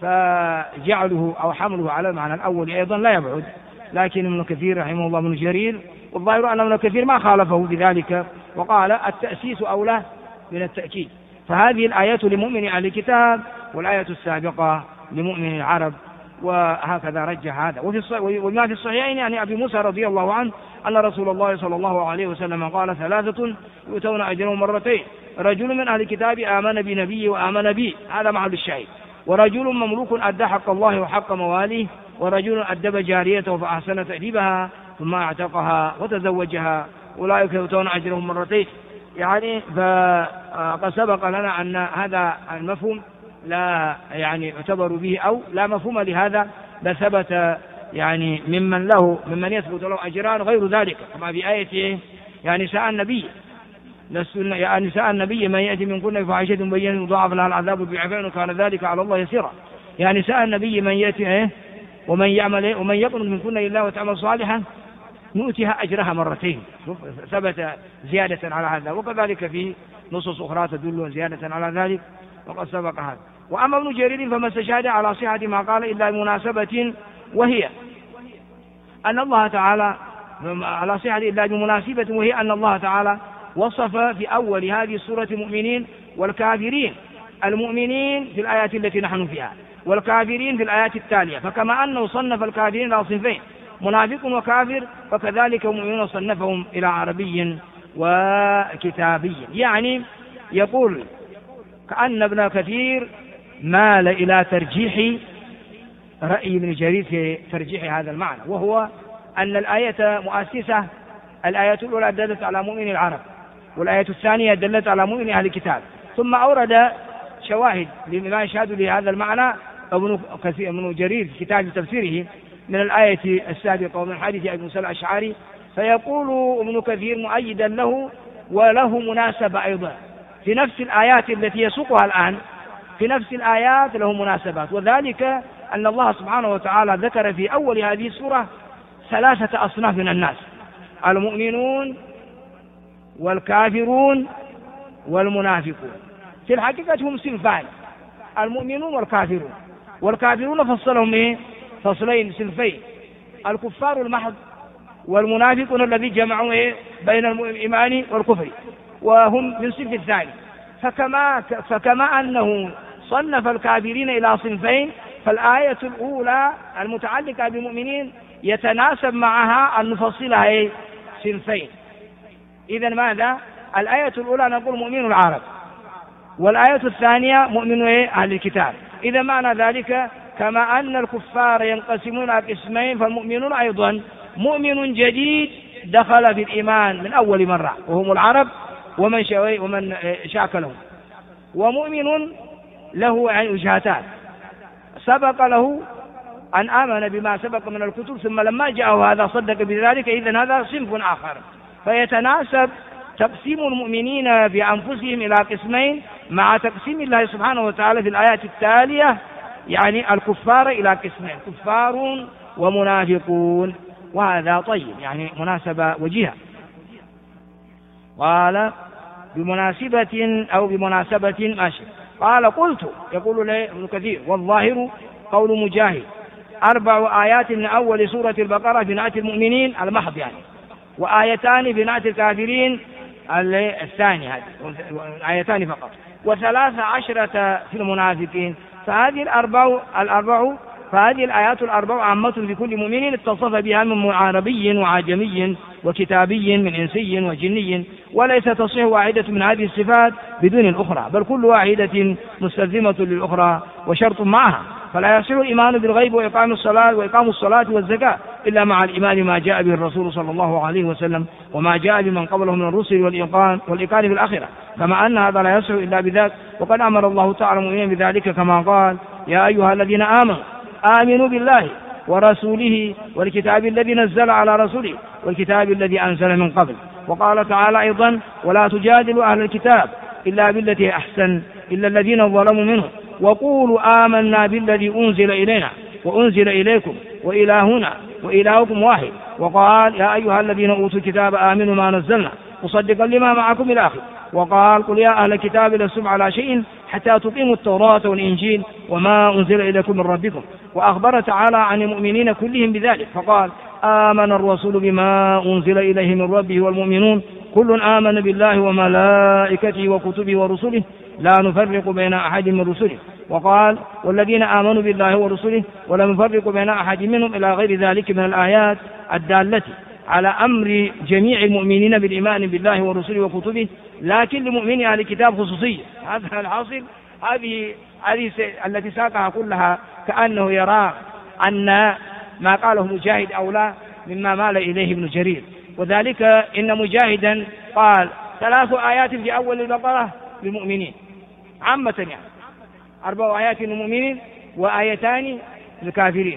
فجعله أو حمله على المعنى الأول أيضا لا يبعد. لكن ابن كثير رحمه الله من جرير والظاهر أن ابن كثير ما خالفه بذلك، وقال التأسيس أولى من التأكيد. فهذه الآيات لمؤمن أهل الكتاب والآية السابقة لمؤمن العرب، وهكذا رجح هذا. وما في الصحيحين يعني أبي موسى رضي الله عنه أن رسول الله صلى الله عليه وسلم قال ثلاثة يؤتون أجرهم مرتين، رجل من أهل الكتاب آمن بنبيه وآمن بي، هذا محل الشاهد، ورجل مملوك أدى حق الله وحق مواليه، ورجل أدب جاريته فأحسن تأديبها ثم اعتقها وتزوجها، أولئك يؤتون أجرهم مرتين. يعني فقد سبق لنا أن هذا المفهوم لا يعتبر به أو لا مفهوم لهذا، بل ثبت ممن يثبت له أجران غير ذلك، كما في آية يا نساء النبي من يأتي منكن بفاحشة مبينة يضاعف لها العذاب ضعفين وكان ذلك على الله يسيرا. يا نساء النبي من يأتي ومن يقنط منكن لله وتعمل صالحا نؤتها أجرها مرتين، ثبت زيادة على هذا، وكذلك في نصوص أخرى تدل زيادة على ذلك وقد سبق هذا. وأما ابن جرير فما استشهد على صحة ما قال إلا بمناسبة، وهي أن الله تعالى على صحة إلا بمناسبة، وهي أن الله تعالى وصف في أول هذه السورة المؤمنين والكافرين، المؤمنين في الآيات التي نحن فيها والكافرين في الآيات التالية، فكما أنه صنف الكافرين إلى صنفين منافق وكافر، فكذلك المؤمنون صنفهم إلى عربي وكتابي. يعني يقول كأن ابن كثير مال إلى ترجيح رأي ابن جرير في ترجيح هذا المعنى، وهو أن الآية مؤسسة. الآية الأولى دلت على مؤمن العرب، والآية الثانية دلت على مؤمن أهل الكتاب، ثم أورد شواهد لما يشهد لهذا المعنى ابن جرير في كتاب تفسيره من الآية السابقة ومن حديث أبي موسى الأشعري، فيقول ابن كثير مؤيدا له وله مناسبة أيضا في نفس الآيات التي يسوقها الآن، في نفس الآيات له مناسبات، وذلك أن الله سبحانه وتعالى ذكر في أول هذه السورة 3 أصناف من الناس: المؤمنون والكافرون والمنافقون. في الحقيقة هم صنفان: المؤمنون والكافرون. والكافرون فصلهم فصلين صنفين: الكفار المحض والمنافقون الذي جمعوا بين الإيمان والكفر، وهم من صنف الثاني. فكما أنه صنف الكافرين إلى صنفين، فالآية الأولى المتعلقة بالمؤمنين يتناسب معها أن نفصلها صنفين. إذن ماذا؟ الآية الأولى نقول مؤمن العرب، والآية الثانية مؤمن أهل الكتاب. إذا معنى ذلك كما أن الكفار ينقسمون إلى قسمين، فالمؤمنون أيضا مؤمن جديد دخل في الإيمان من أول مرة، وهم العرب ومن شاكلهم، ومؤمن له وجهتان: سبق له أن آمن بما سبق من الكتب، ثم لما جاءه هذا صدق بذلك، إذن هذا صنف آخر. فيتناسب تقسيم المؤمنين بأنفسهم إلى قسمين مع تقسيم الله سبحانه وتعالى في الآيات التالية، يعني الكفار إلى قسمين: كفار ومنافقون. وهذا طيب، يعني مناسبة وجيهة. قال بمناسبة أو بمناسبة ماشي. قال قلت، يقول لي ابن كثير: والظاهر قول مجاهد 4 آيات من أول سورة البقرة في نعت المؤمنين المحض يعني، وآيتان في نعت الكافرين الثاني، هذه آيتان فقط، و13 في المنافقين. فهذه الآيات ال4 عامة في كل مؤمن اتصف بها من عربي وعجمي وكتابي من إنسي وجني، وليس تصح واحدة من هذه الصفات بدون الأخرى، بل كل واحدة مستلزمة للأخرى وشرط معها. فلا يصح الإيمان بالغيب وإقام الصلاة والزكاة إلا مع الإيمان ما جاء به الرسول صلى الله عليه وسلم وما جاء بمن قبله من الرسل والإقام بالآخرة، كما أن هذا لا يصح إلا بذلك. وقد أمر الله تعالى المؤمنين بذلك كما قال: يا أيها الذين آمنوا بالله ورسوله والكتاب الذي نزل على رسوله والكتاب الذي أنزل من قبل. وقال تعالى أيضا: ولا تجادلوا أهل الكتاب إلا بالتي أحسن إلا الذين ظلموا منهم وقولوا آمنا بالذي أنزل إلينا وأنزل إليكم وإلهنا وإلهكم واحد. وقال: يا أيها الذين أوتوا الكتاب آمنوا ما نزلنا مصدقا لما معكم إلى آخره. وقال: قل يا أهل الكتاب لستم على شيء حتى تقيموا التوراة والإنجيل وما أنزل إليكم من ربكم. وأخبر تعالى عن المؤمنين كلهم بذلك فقال: آمن الرسول بما أنزل إليه من ربه والمؤمنون كل آمن بالله وملائكته وكتبه ورسله لا نفرق بين أحد من رسله. وقال: والذين آمنوا بالله ورسله ولم نفرق بين أحد منهم إلى غير ذلك من الآيات الدالة على أمر جميع المؤمنين بالإيمان بالله ورسله وكتبه، لكن لمؤمني أهل الكتاب خصوصية. هذا الحاصل، هذه التي ساقها كلها كأنه يرى أن ما قاله مجاهد أولى مما مال إليه ابن جرير. وذلك إن مجاهدا قال 3 آيات في أول البقرة للمؤمنين عامة، يعني 4 آيات للمؤمنين وآيتان للكافرين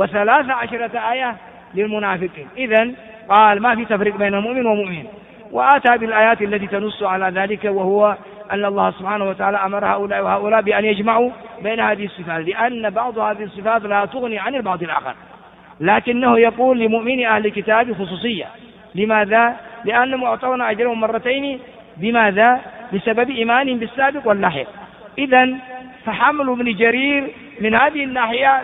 و13 آية للمنافقين. إذن قال ما في تفريق بين المؤمن ومؤمن، وآتى بالآيات التي تنص على ذلك، وهو أن الله سبحانه وتعالى أمر هؤلاء وهؤلاء بأن يجمعوا بين هذه الصفات، لأن بعض هذه الصفات لا تغني عن البعض الآخر، لكنه يقول لمؤمن أهل الكتاب خصوصية. لماذا؟ لأنهم أعطون أجرهم مرتين. بماذا؟ بسبب إيمانهم بالسابق واللاحق. إذن فحمل ابن جرير من هذه الناحية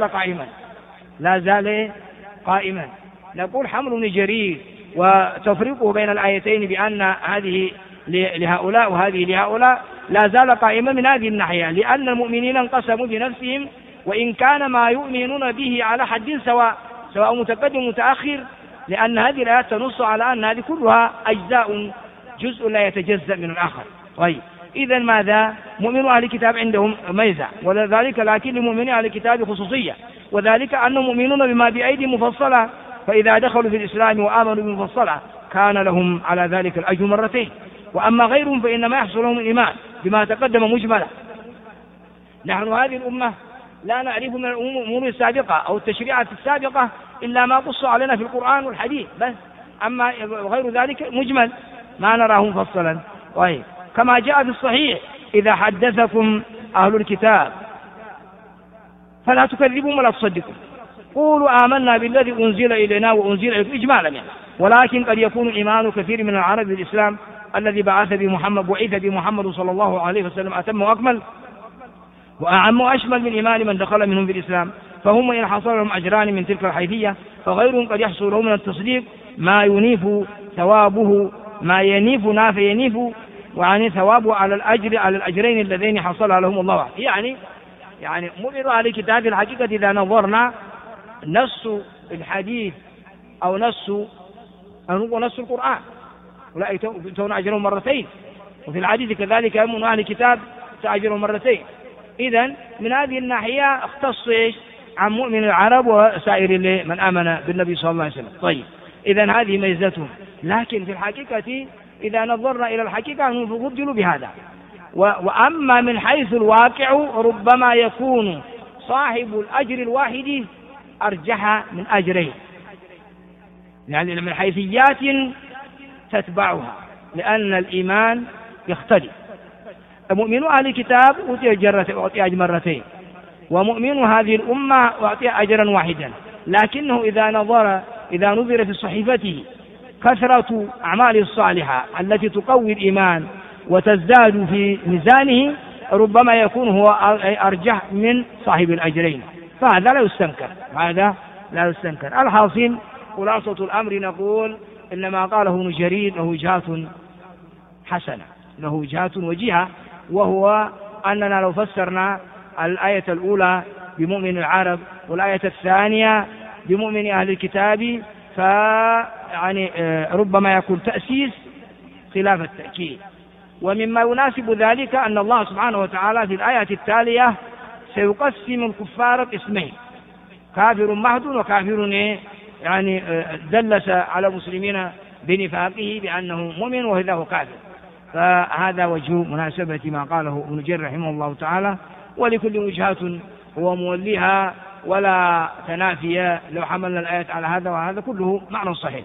لا زال قائما. نقول حمل ابن جرير وتفريقه بين الآيتين بأن هذه لهؤلاء وهذه لهؤلاء لا زال قائما من هذه الناحية، لأن المؤمنين انقسموا بنفسهم، وإن كان ما يؤمنون به على حد سواء متقدم متأخر، لأن هذه الآيات تنص على أن هذه كلها أجزاء، جزء لا يتجزأ من الآخر. طيب، إذن ماذا؟ مؤمن أهل الكتاب عندهم ميزة، ولذلك لكن لمؤمن أهل الكتاب خصوصية، وذلك أنهم مؤمنون بما بأيدي مفصلة، فإذا دخلوا في الإسلام وآمنوا بمفصلة كان لهم على ذلك الأجر مرتين. وأما غيرهم فإنما يحصل لهم الإيمان بما تقدم مجملا. نحن هذه الأمة لا نعرف من الأمور السابقة أو التشريعات السابقة إلا ما قص علينا في القرآن والحديث بس، أما غير ذلك مجمل ما نراه مفصلا. طيب، كما جاء في الصحيح: إذا حدثكم أهل الكتاب فلا تكذبوا ولا تصدقوا. قولوا آمنا بالذي أنزل إلينا وأنزل إليكم إجمالا يعني. ولكن قد يكون إيمان كثير من العرب بالإسلام الذي بعث بمحمد صلى الله عليه وسلم أتم وأكمل وأعم وأشمل من إيمان من دخل منهم في الإسلام، فهم إن حصل لهم أجران من تلك الحيثية، فغيرهم قد يحصل لهم من التصديق ما ينيف ثوابه وعن ثوابه على الأجرين اللذين حصلها لهم الله. يعني مؤمن أهل الكتاب الحقيقة إذا نظرنا نص الحديث أو نص القرآن أولئك يؤتون أجرهم مرتين، وفي الحديث كذلك يؤمن أهل الكتاب تأجرهم مرتين. إذن من هذه الناحية اختص عن مؤمن العرب وسائر من آمن بالنبي صلى الله عليه وسلم. طيب، إذن هذه ميزتهم. لكن في الحقيقة إذا نظرنا إلى الحقيقة نفضل بهذا. وأما من حيث الواقع ربما يكون صاحب الأجر الواحد أرجح من أجرين، يعني من حيثيات تتبعها، لأن الإيمان يختلف. مؤمن أهل الكتاب أعطي أجر مرتين، ومؤمن هذه الأمة أعطي أجرا واحدا. لكنه إذا نظر في صحيفته كثرة أعمال الصالحة التي تقوي الإيمان وتزداد في ميزانه ربما يكون هو أرجح من صاحب الأجرين، فهذا لا يستنكر. الحاصل خلاصة الأمر نقول إنما قاله ابن جرير له وجهات حسنة، له وجهات وجيهة، وهو أننا لو فسرنا الآية الأولى بمؤمن العرب والآية الثانية بمؤمن أهل الكتاب فيعني ربما يكون تأسيس خلاف التأكيد. ومما يناسب ذلك أن الله سبحانه وتعالى في الآية التالية سيقسم الكفار قسمين، كافر محض وكافر يعني دلس على المسلمين بنفاقه بأنه مؤمن وإذا هو كافر. فهذا وجه مناسبة ما قاله ابن جرير رحمه الله تعالى، ولكل وجهات هو موليها ولا تنافي لو حملنا الآيات على هذا وهذا كله معنى صحيح.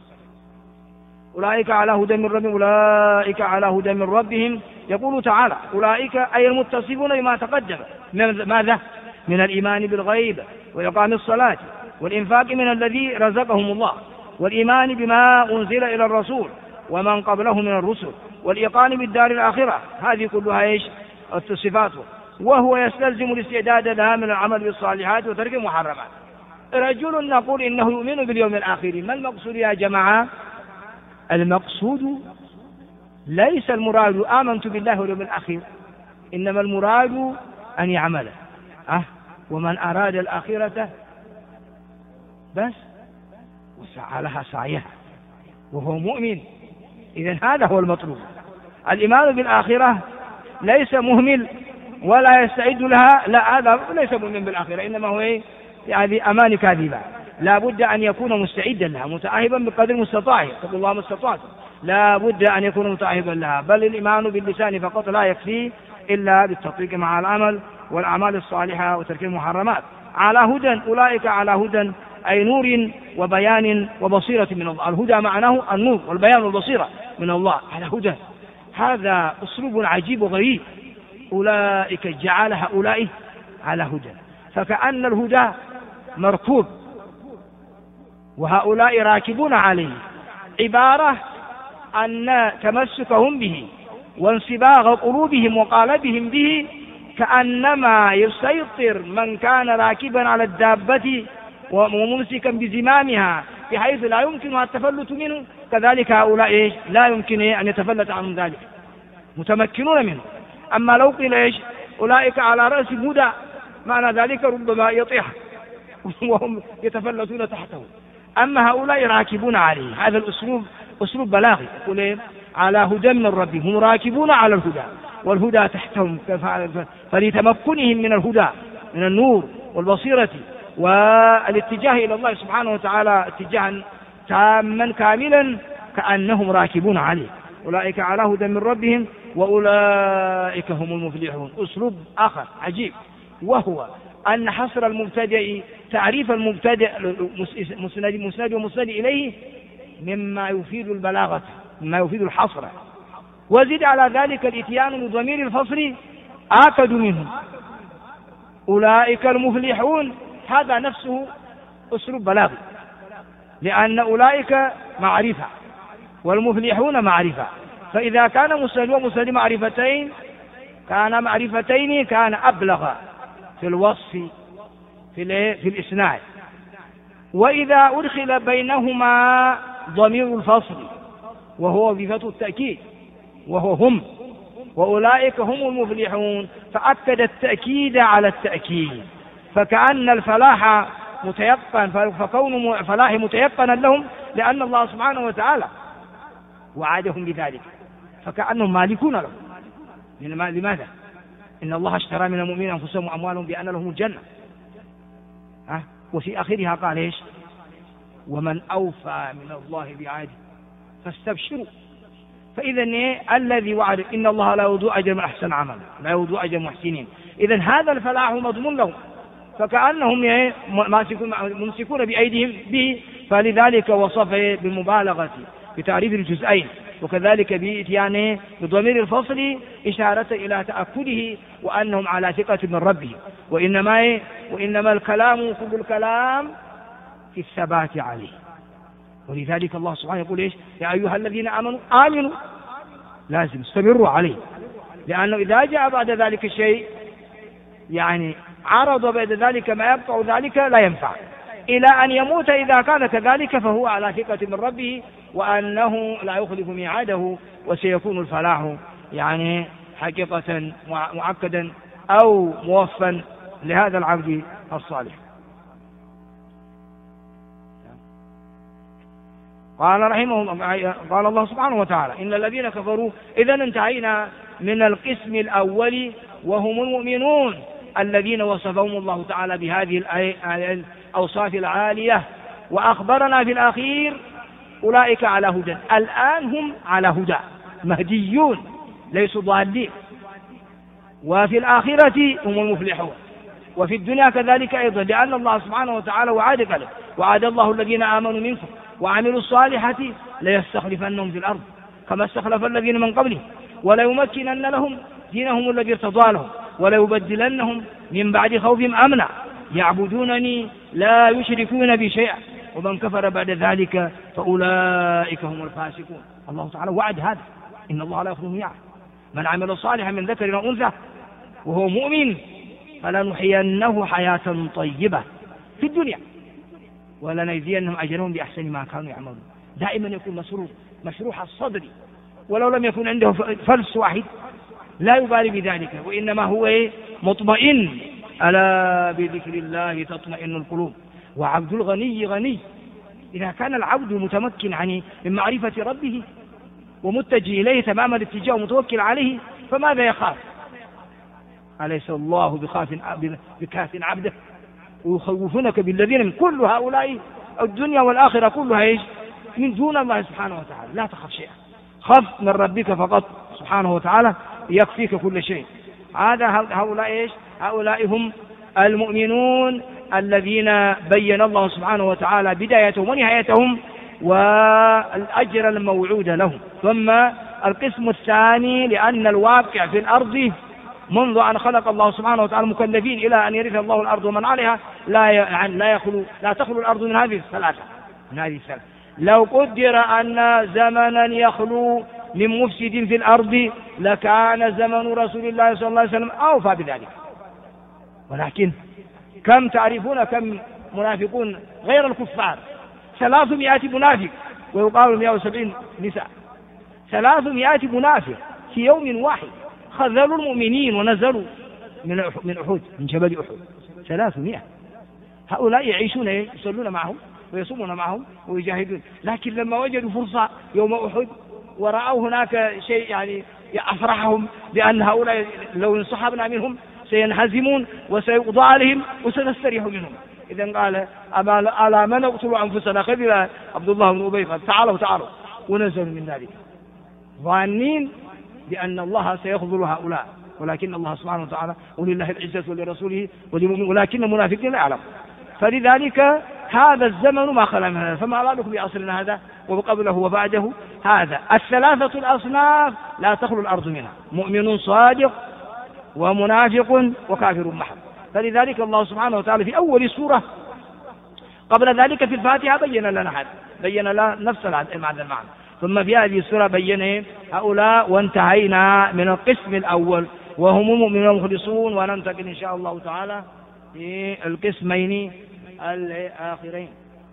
أولئك على هدى من ربهم يقول تعالى أولئك أي المتصفون بما تقدم ماذا؟ من الإيمان بالغيب وإقام الصلاة والإنفاق من الذي رزقهم الله والإيمان بما أنزل إلى الرسول ومن قبله من الرسل والإيقان بالدار الآخرة. هذه كلها الصفات، وهو يستلزم الاستعداد لها من العمل بالصالحات وترك المحرمات. رجل نقول إنه يؤمن باليوم الآخر، ما المقصود يا جماعة؟ المقصود ليس المراد آمنت بالله واليوم الآخر، إنما المراد أن يعمل ومن أراد الآخرة بس وسعى لها سعيها وهو مؤمن. إذن هذا هو المطلوب. الإيمان بالآخرة ليس مهمل ولا يستعد لها، لا، هذا ليس مؤمن بالآخرة، إنما هو هذه أمان كاذبة. لا بد أن يكون مستعدا لها متأهبا بقدر المستطاع، اتقوا الله ما استطعتم، لا بد أن يكون متأهبا لها. بل الإيمان باللسان فقط لا يكفي إلا بالتطبيق مع العمل والأعمال الصالحة وترك المحرمات. على هدى، أولئك على هدى أي نور وبيان وبصيرة من الله. الهدى معناه النور والبيان والبصيرة من الله. على هدى، هذا أسلوب عجيب وغريب. أولئك جعل هؤلاء على هدى، فكأن الهدى مركوب وهؤلاء راكبون عليه، عبارة أن تمسكهم به وانصباغ قلوبهم وقالبهم به كأنما يسيطر من كان راكبا على الدابة وممسكا بزمامها بحيث لا يمكن التفلت منه، كذلك هؤلاء لا يمكن أن يتفلت عنهم ذلك، متمكنون منه. أما لو قيل أولئك على رأس هدى، معنى ذلك ربما يطيح وهم يتفلتون تحته. أما هؤلاء راكبون عليه، هذا الأسلوب أسلوب بلاغي، يقول على هدى من ربهم، هم راكبون على الهدى والهدى تحتهم، فلتمكنهم من الهدى من النور والبصيرة والاتجاه إلى الله سبحانه وتعالى اتجاها تاما كاملا كأنهم راكبون عليه. أولئك على هدى من ربهم وأولئك هم المفلحون. أسلوب آخر عجيب، وهو أن حصر المبتدئ، تعريف المبتدئ مسند ومسند إليه مما يفيد البلاغة، مما يفيد الحصر، وزد على ذلك الاتيان بضمير الفصل آكد منه، أولئك المفلحون، هذا نفسه أسلوب بلاغي، لأن أولئك معرفة والمفلحون معرفة، فإذا كان مسلم ومسلم معرفتين كان أبلغ في الوصف في الإسناد. وإذا أدخل بينهما ضمير الفصل وهو بفتح التأكيد وهو هم، وأولئك هم المفلحون، فأكد التأكيد على التأكيد، فكأن الفلاح متيقن، فكون الفلاح متيقنا لهم لأن الله سبحانه وتعالى وعدهم بذلك، فكأنهم مالكون لهم. لماذا؟ إن الله اشترى من المؤمنين أنفسهم وأموالهم بأن لهم الجنة. وفي آخرها قال إيش؟ ومن أوفى من الله بعهده فاستبشروا. فإذا الذي وعد إن الله لا يضيع أجر من أحسن عمل، لا يضيع أجر المحسنين، إذا هذا الفلاح مضمون لهم، فكأنهم ممسكون بأيديهم به، فلذلك وصف بالمبالغة بتعريف الجزئين، وكذلك بإتيانه بضمير الفصل إشارة إلى تأكده وأنهم على ثقة من ربهم. وإنما الكلام كل الكلام في الثبات عليه. ولذلك الله سبحانه يقول إيش؟ يا أيها الذين آمنوا لازم استمروا عليه، لأنه إذا جاء بعد ذلك الشيء عرض بعد ذلك ما يقطع ذلك لا ينفع إلى أن يموت. إذا كان كذلك فهو على ثقة من ربه وأنه لا يخلف ميعاده، وسيكون الفلاح حقيقة مؤكدا أو موفا لهذا العبد الصالح. قال الله سبحانه وتعالى إن الذين كفروا. إذا انتهينا من القسم الأول وهم المؤمنون الذين وصفهم الله تعالى بهذه الأوصاف العالية، وأخبرنا في الأخير أولئك على هدى. الآن هم على هدى مهديون ليسوا ضالين، وفي الآخرة هم المفلحون، وفي الدنيا كذلك أيضا، لأن الله سبحانه وتعالى وعد الله الذين آمنوا منكم وعملوا الصالحات ليستخلفنهم في الأرض كما استخلف الذين من قبلهم وليمكنن لهم دينهم الذي ارتضى لهم وليبدلنهم من بعد خوفهم أمنا يعبدونني لا يشركون بي شيئا ومن كفر بعد ذلك فأولئك هم الفاسقون. الله تعالى وعد هذا، إن الله لا يخلف الميعاد. من عمل صالحا من ذكر أو أنثى وهو مؤمن فلنحيينه حياة طيبة في الدنيا ولنجزينهم أجرهم بأحسن ما كانوا يعملون. دائما يكون مسرور مشروح الصدر، ولو لم يكن عنده فلس واحد لا يبالي بذلك، وإنما هو مطمئن. ألا بذكر الله تطمئن القلوب. وعبد الغني غني. إذا كان العبد متمكن من معرفة ربه ومتجه إليه تمام الاتجاه ومتوكل عليه فماذا يخاف؟ أليس الله بكاف عبده؟ ويخوفونك بالذين من كل هؤلاء الدنيا والآخرة كلها من دون الله سبحانه وتعالى. لا تخف شيئا، خف من ربك فقط سبحانه وتعالى يكفيك كل شيء. هؤلاء هم المؤمنون الذين بين الله سبحانه وتعالى بدايتهم ونهايتهم والأجر الموعود لهم. ثم القسم الثاني، لأن الواقع في الأرض منذ أن خلق الله سبحانه وتعالى مكلفين إلى أن يرث الله الأرض ومن عليها لا تخلو الأرض من هذه الثلاثة. لو قدر أن زمنا يخلو من مفسد في الأرض لكان زمن رسول الله صلى الله عليه وسلم أوفى بذلك. ولكن كم تعرفون كم منافقون غير الكفار؟ 300 منافق ويقال 170 نساء. 300 منافق في يوم واحد خذلوا المؤمنين ونزلوا من أحد، من جبل أحد. 300. هؤلاء يعيشون يصلون معهم ويصومون معهم ويجاهدون، لكن لما وجدوا فرصة يوم أحد ورأوا هناك شيء أفرحهم، لأن هؤلاء لو انسحبنا منهم سينهزمون وسيقضى عليهم وسنستريح منهم. إذن قال ألا ما نقتل أنفسنا؟ خذل عبد الله بن أبي تعالوا ونزلوا من ذلك ظانين بأن الله سيخذل هؤلاء، ولكن الله سبحانه وتعالى ولله العزة ولرسوله وللمؤمنين ولكن المنافقين لا يعلم. فلذلك هذا الزمن ما خلا من هذا، فما بالك بعصرنا هذا وقبله وبعده. هذا 3 الأصناف لا تخلو الأرض منها: مؤمن صادق ومنافق وكافر محض. فلذلك الله سبحانه وتعالى في أول سورة قبل ذلك في الفاتحة بين لنا نفس المعنى، ثم في هذه السورة بين هؤلاء، وانتهينا من القسم الأول وهم المؤمنون المخلصون، وننتقل إن شاء الله تعالى في القسمين الآخرين.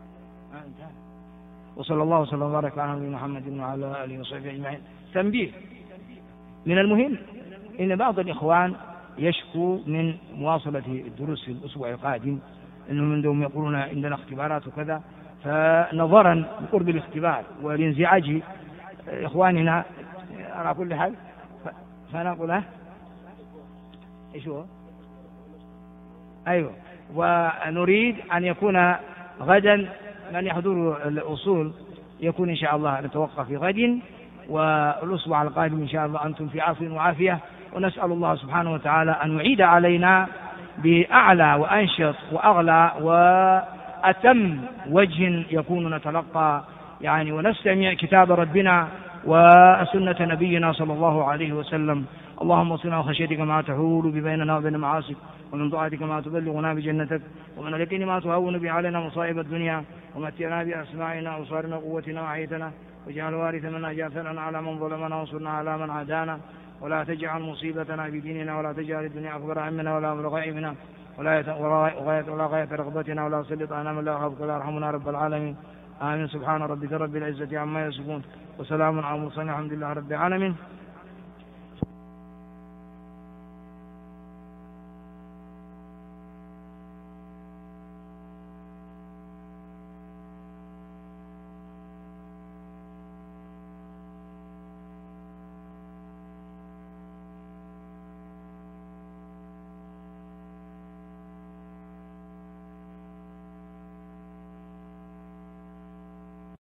وصلى الله وسلم وبارك على نبينا محمد وعلى آله وصحبه أجمعين. تنبيه: من المهم إن بعض الإخوان يشكو من مواصلة الدروس في الأسبوع القادم، إنهم عندهم يقولون عندنا اختبارات وكذا، فنظرا لقرب الاختبار والانزعاج إخواننا على كل حال فنقول إيش هو؟ أيوة، ونريد أن يكون غدا من يحضر الأصول يكون إن شاء الله نتوقف في غد، والأسبوع القادم إن شاء الله أنتم في عافية وعافية، ونسأل الله سبحانه وتعالى أن يعيد علينا بأعلى وأنشط وأغلى وأتم وجه يكون نتلقى ونستمع كتاب ربنا وسنة نبينا صلى الله عليه وسلم. اللهم صلنا وخشيتك ما تحول بيننا وبين معاصيك، ومن طاعتك ما تبلغنا بجنتك، ومن اليقين ما تهون به علينا مصائب الدنيا، ومتعنا بأسماعنا وأبصارنا وقوتنا وحيتنا، واجعل وارث منا جاثرنا على من ظلمنا وانصرنا على من عادانا، ولا تجعل مصيبتنا في ديننا، ولا تجعل الدنيا أكبر همنا ولا مبلغ علمنا ولا غاية رغبتنا، ولا سلط علينا من لا يخافك ولا يرحمنا رب العالمين. آمين. سبحان ربك رب العزة عما يصفون، وسلام على المرسلين، الحمد لله رب العالمين.